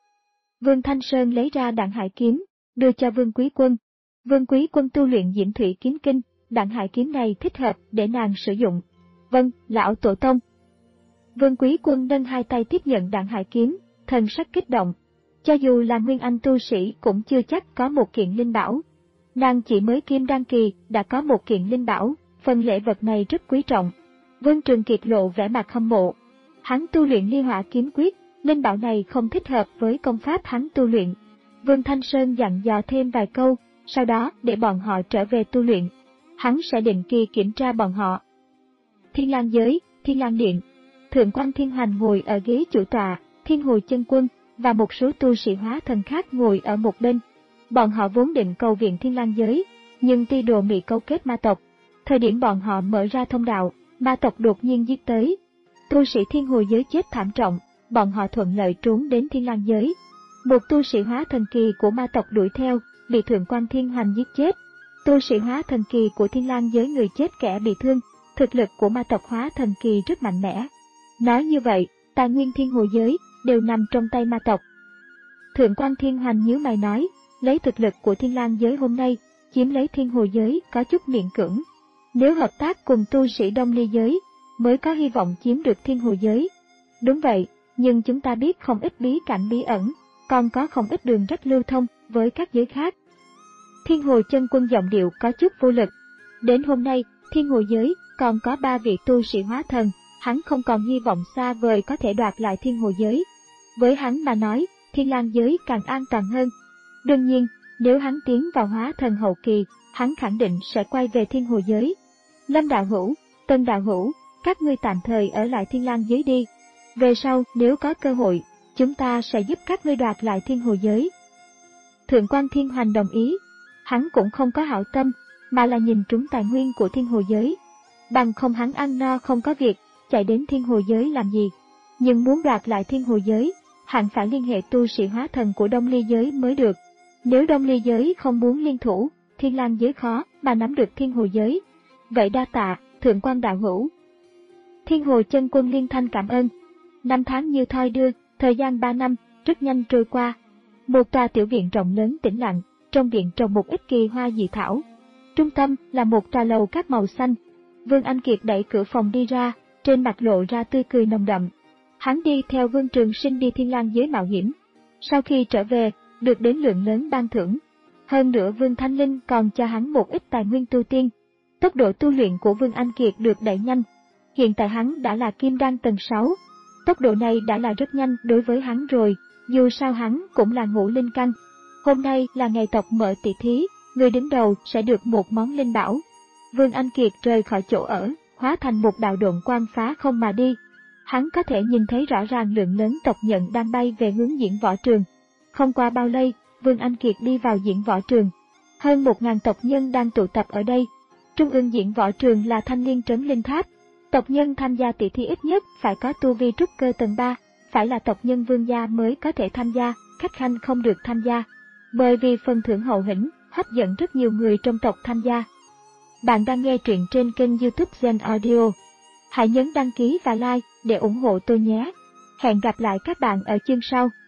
Vương Thanh Sơn lấy ra Đạn Hải Kiếm, đưa cho Vương Quý Quân. Vương Quý Quân tu luyện Diễm Thủy Kiếm Kinh, Đạn Hải Kiếm này thích hợp để nàng sử dụng. Vâng, lão tổ tông. Vương Quý Quân nâng hai tay tiếp nhận Đạn Hải Kiếm, thần sắc kích động. Cho dù là Nguyên Anh tu sĩ cũng chưa chắc có một kiện linh bảo. Nàng chỉ mới kim đan kỳ đã có một kiện linh bảo, phần lễ vật này rất quý trọng. Vương Trường Kiệt lộ vẻ mặt hâm mộ. Hắn tu luyện Ly Hỏa Kiếm Quyết, linh bảo này không thích hợp với công pháp hắn tu luyện. Vương Thanh Sơn dặn dò thêm vài câu, sau đó để bọn họ trở về tu luyện. Hắn sẽ định kỳ kiểm tra bọn họ. Thiên Lang Giới, Thiên Lang Điện. Thượng quan Thiên Hoành ngồi ở ghế chủ tọa, Thiên Hồi Chân Quân và một số tu sĩ hóa thần khác ngồi ở một bên. Bọn họ vốn định cầu viện Thiên Lang Giới, nhưng Ti Đồ bị câu kết ma tộc. Thời điểm bọn họ mở ra thông đạo, ma tộc đột nhiên giết tới. Tu sĩ Thiên Hồi Giới chết thảm trọng, bọn họ thuận lợi trốn đến Thiên Lang Giới. Một tu sĩ hóa thần kỳ của ma tộc đuổi theo, bị Thượng quan Thiên Hoành giết chết. Tu sĩ hóa thần kỳ của Thiên Lang Giới người chết kẻ bị thương, thực lực của ma tộc hóa thần kỳ rất mạnh mẽ. Nói như vậy, tài nguyên Thiên Hồi Giới đều nằm trong tay ma tộc. Thượng quan Thiên Hoành nhíu mày nói, lấy thực lực của Thiên Lang Giới hôm nay, chiếm lấy Thiên Hồi Giới có chút miễn cưỡng. Nếu hợp tác cùng tu sĩ Đông Ly Giới, mới có hy vọng chiếm được Thiên Hồi Giới. Đúng vậy, nhưng chúng ta biết không ít bí cảnh bí ẩn, còn có không ít đường rách lưu thông với các giới khác. Thiên Hồ Chân Quân giọng điệu có chút vô lực. Đến hôm nay, Thiên Hồ giới còn có ba vị tu sĩ hóa thần, hắn không còn hy vọng xa vời có thể đoạt lại Thiên Hồ giới. Với hắn mà nói, Thiên Lang giới càng an toàn hơn. Đương nhiên, nếu hắn tiến vào hóa thần hậu kỳ, hắn khẳng định sẽ quay về Thiên Hồ giới. Lâm đạo hữu, Tân đạo hữu, các ngươi tạm thời ở lại Thiên Lang giới đi. Về sau, nếu có cơ hội, chúng ta sẽ giúp các ngươi đoạt lại Thiên Hồ giới. Thượng quan Thiên Hoành đồng ý. Hắn cũng không có hảo tâm, mà là nhìn trúng tài nguyên của Thiên Hồ giới. Bằng không hắn ăn no không có việc, chạy đến Thiên Hồ giới làm gì. Nhưng muốn đoạt lại Thiên Hồ giới, hẳn phải liên hệ tu sĩ hóa thần của Đông Ly giới mới được. Nếu Đông Ly giới không muốn liên thủ, Thiên Lang giới khó mà nắm được Thiên Hồ giới. Vậy đa tạ, Thượng quan đạo hữu. Thiên Hồ Chân Quân liên thanh cảm ơn. Năm tháng như thoi đưa, thời gian ba năm, rất nhanh trôi qua. Một tòa tiểu viện rộng lớn tĩnh lặng, trong viện trồng một ít kỳ hoa dị thảo. Trung tâm là một tòa lầu các màu xanh. Vương Anh Kiệt đẩy cửa phòng đi ra, trên mặt lộ ra tươi cười nồng đậm. Hắn đi theo Vương Trường Sinh đi Thiên Lang giới mạo hiểm. Sau khi trở về, được đến lượng lớn ban thưởng. Hơn nữa Vương Thanh Linh còn cho hắn một ít tài nguyên tu tiên. Tốc độ tu luyện của Vương Anh Kiệt được đẩy nhanh. Hiện tại hắn đã là kim đan tầng sáu. Tốc độ này đã là rất nhanh đối với hắn rồi, dù sao hắn cũng là ngũ linh căn. Hôm nay là ngày tộc mở tỷ thí, người đứng đầu sẽ được một món linh bảo. Vương Anh Kiệt rời khỏi chỗ ở, hóa thành một đạo độn quang phá không mà đi. Hắn có thể nhìn thấy rõ ràng lượng lớn tộc nhân đang bay về hướng diễn võ trường. Không qua bao lâu, Vương Anh Kiệt đi vào diễn võ trường. Hơn một ngàn tộc nhân đang tụ tập ở đây. Trung ương diễn võ trường là Thanh Liên Trấn Linh Tháp. Tộc nhân tham gia tỷ thi ít nhất phải có tu vi trúc cơ tầng ba, phải là tộc nhân vương gia mới có thể tham gia, khách khanh không được tham gia. Bởi vì phần thưởng hậu hĩnh, hấp dẫn rất nhiều người trong tộc tham gia. Bạn đang nghe truyện trên kênh YouTube Zen Audio. Hãy nhấn đăng ký và like để ủng hộ tôi nhé. Hẹn gặp lại các bạn ở chương sau.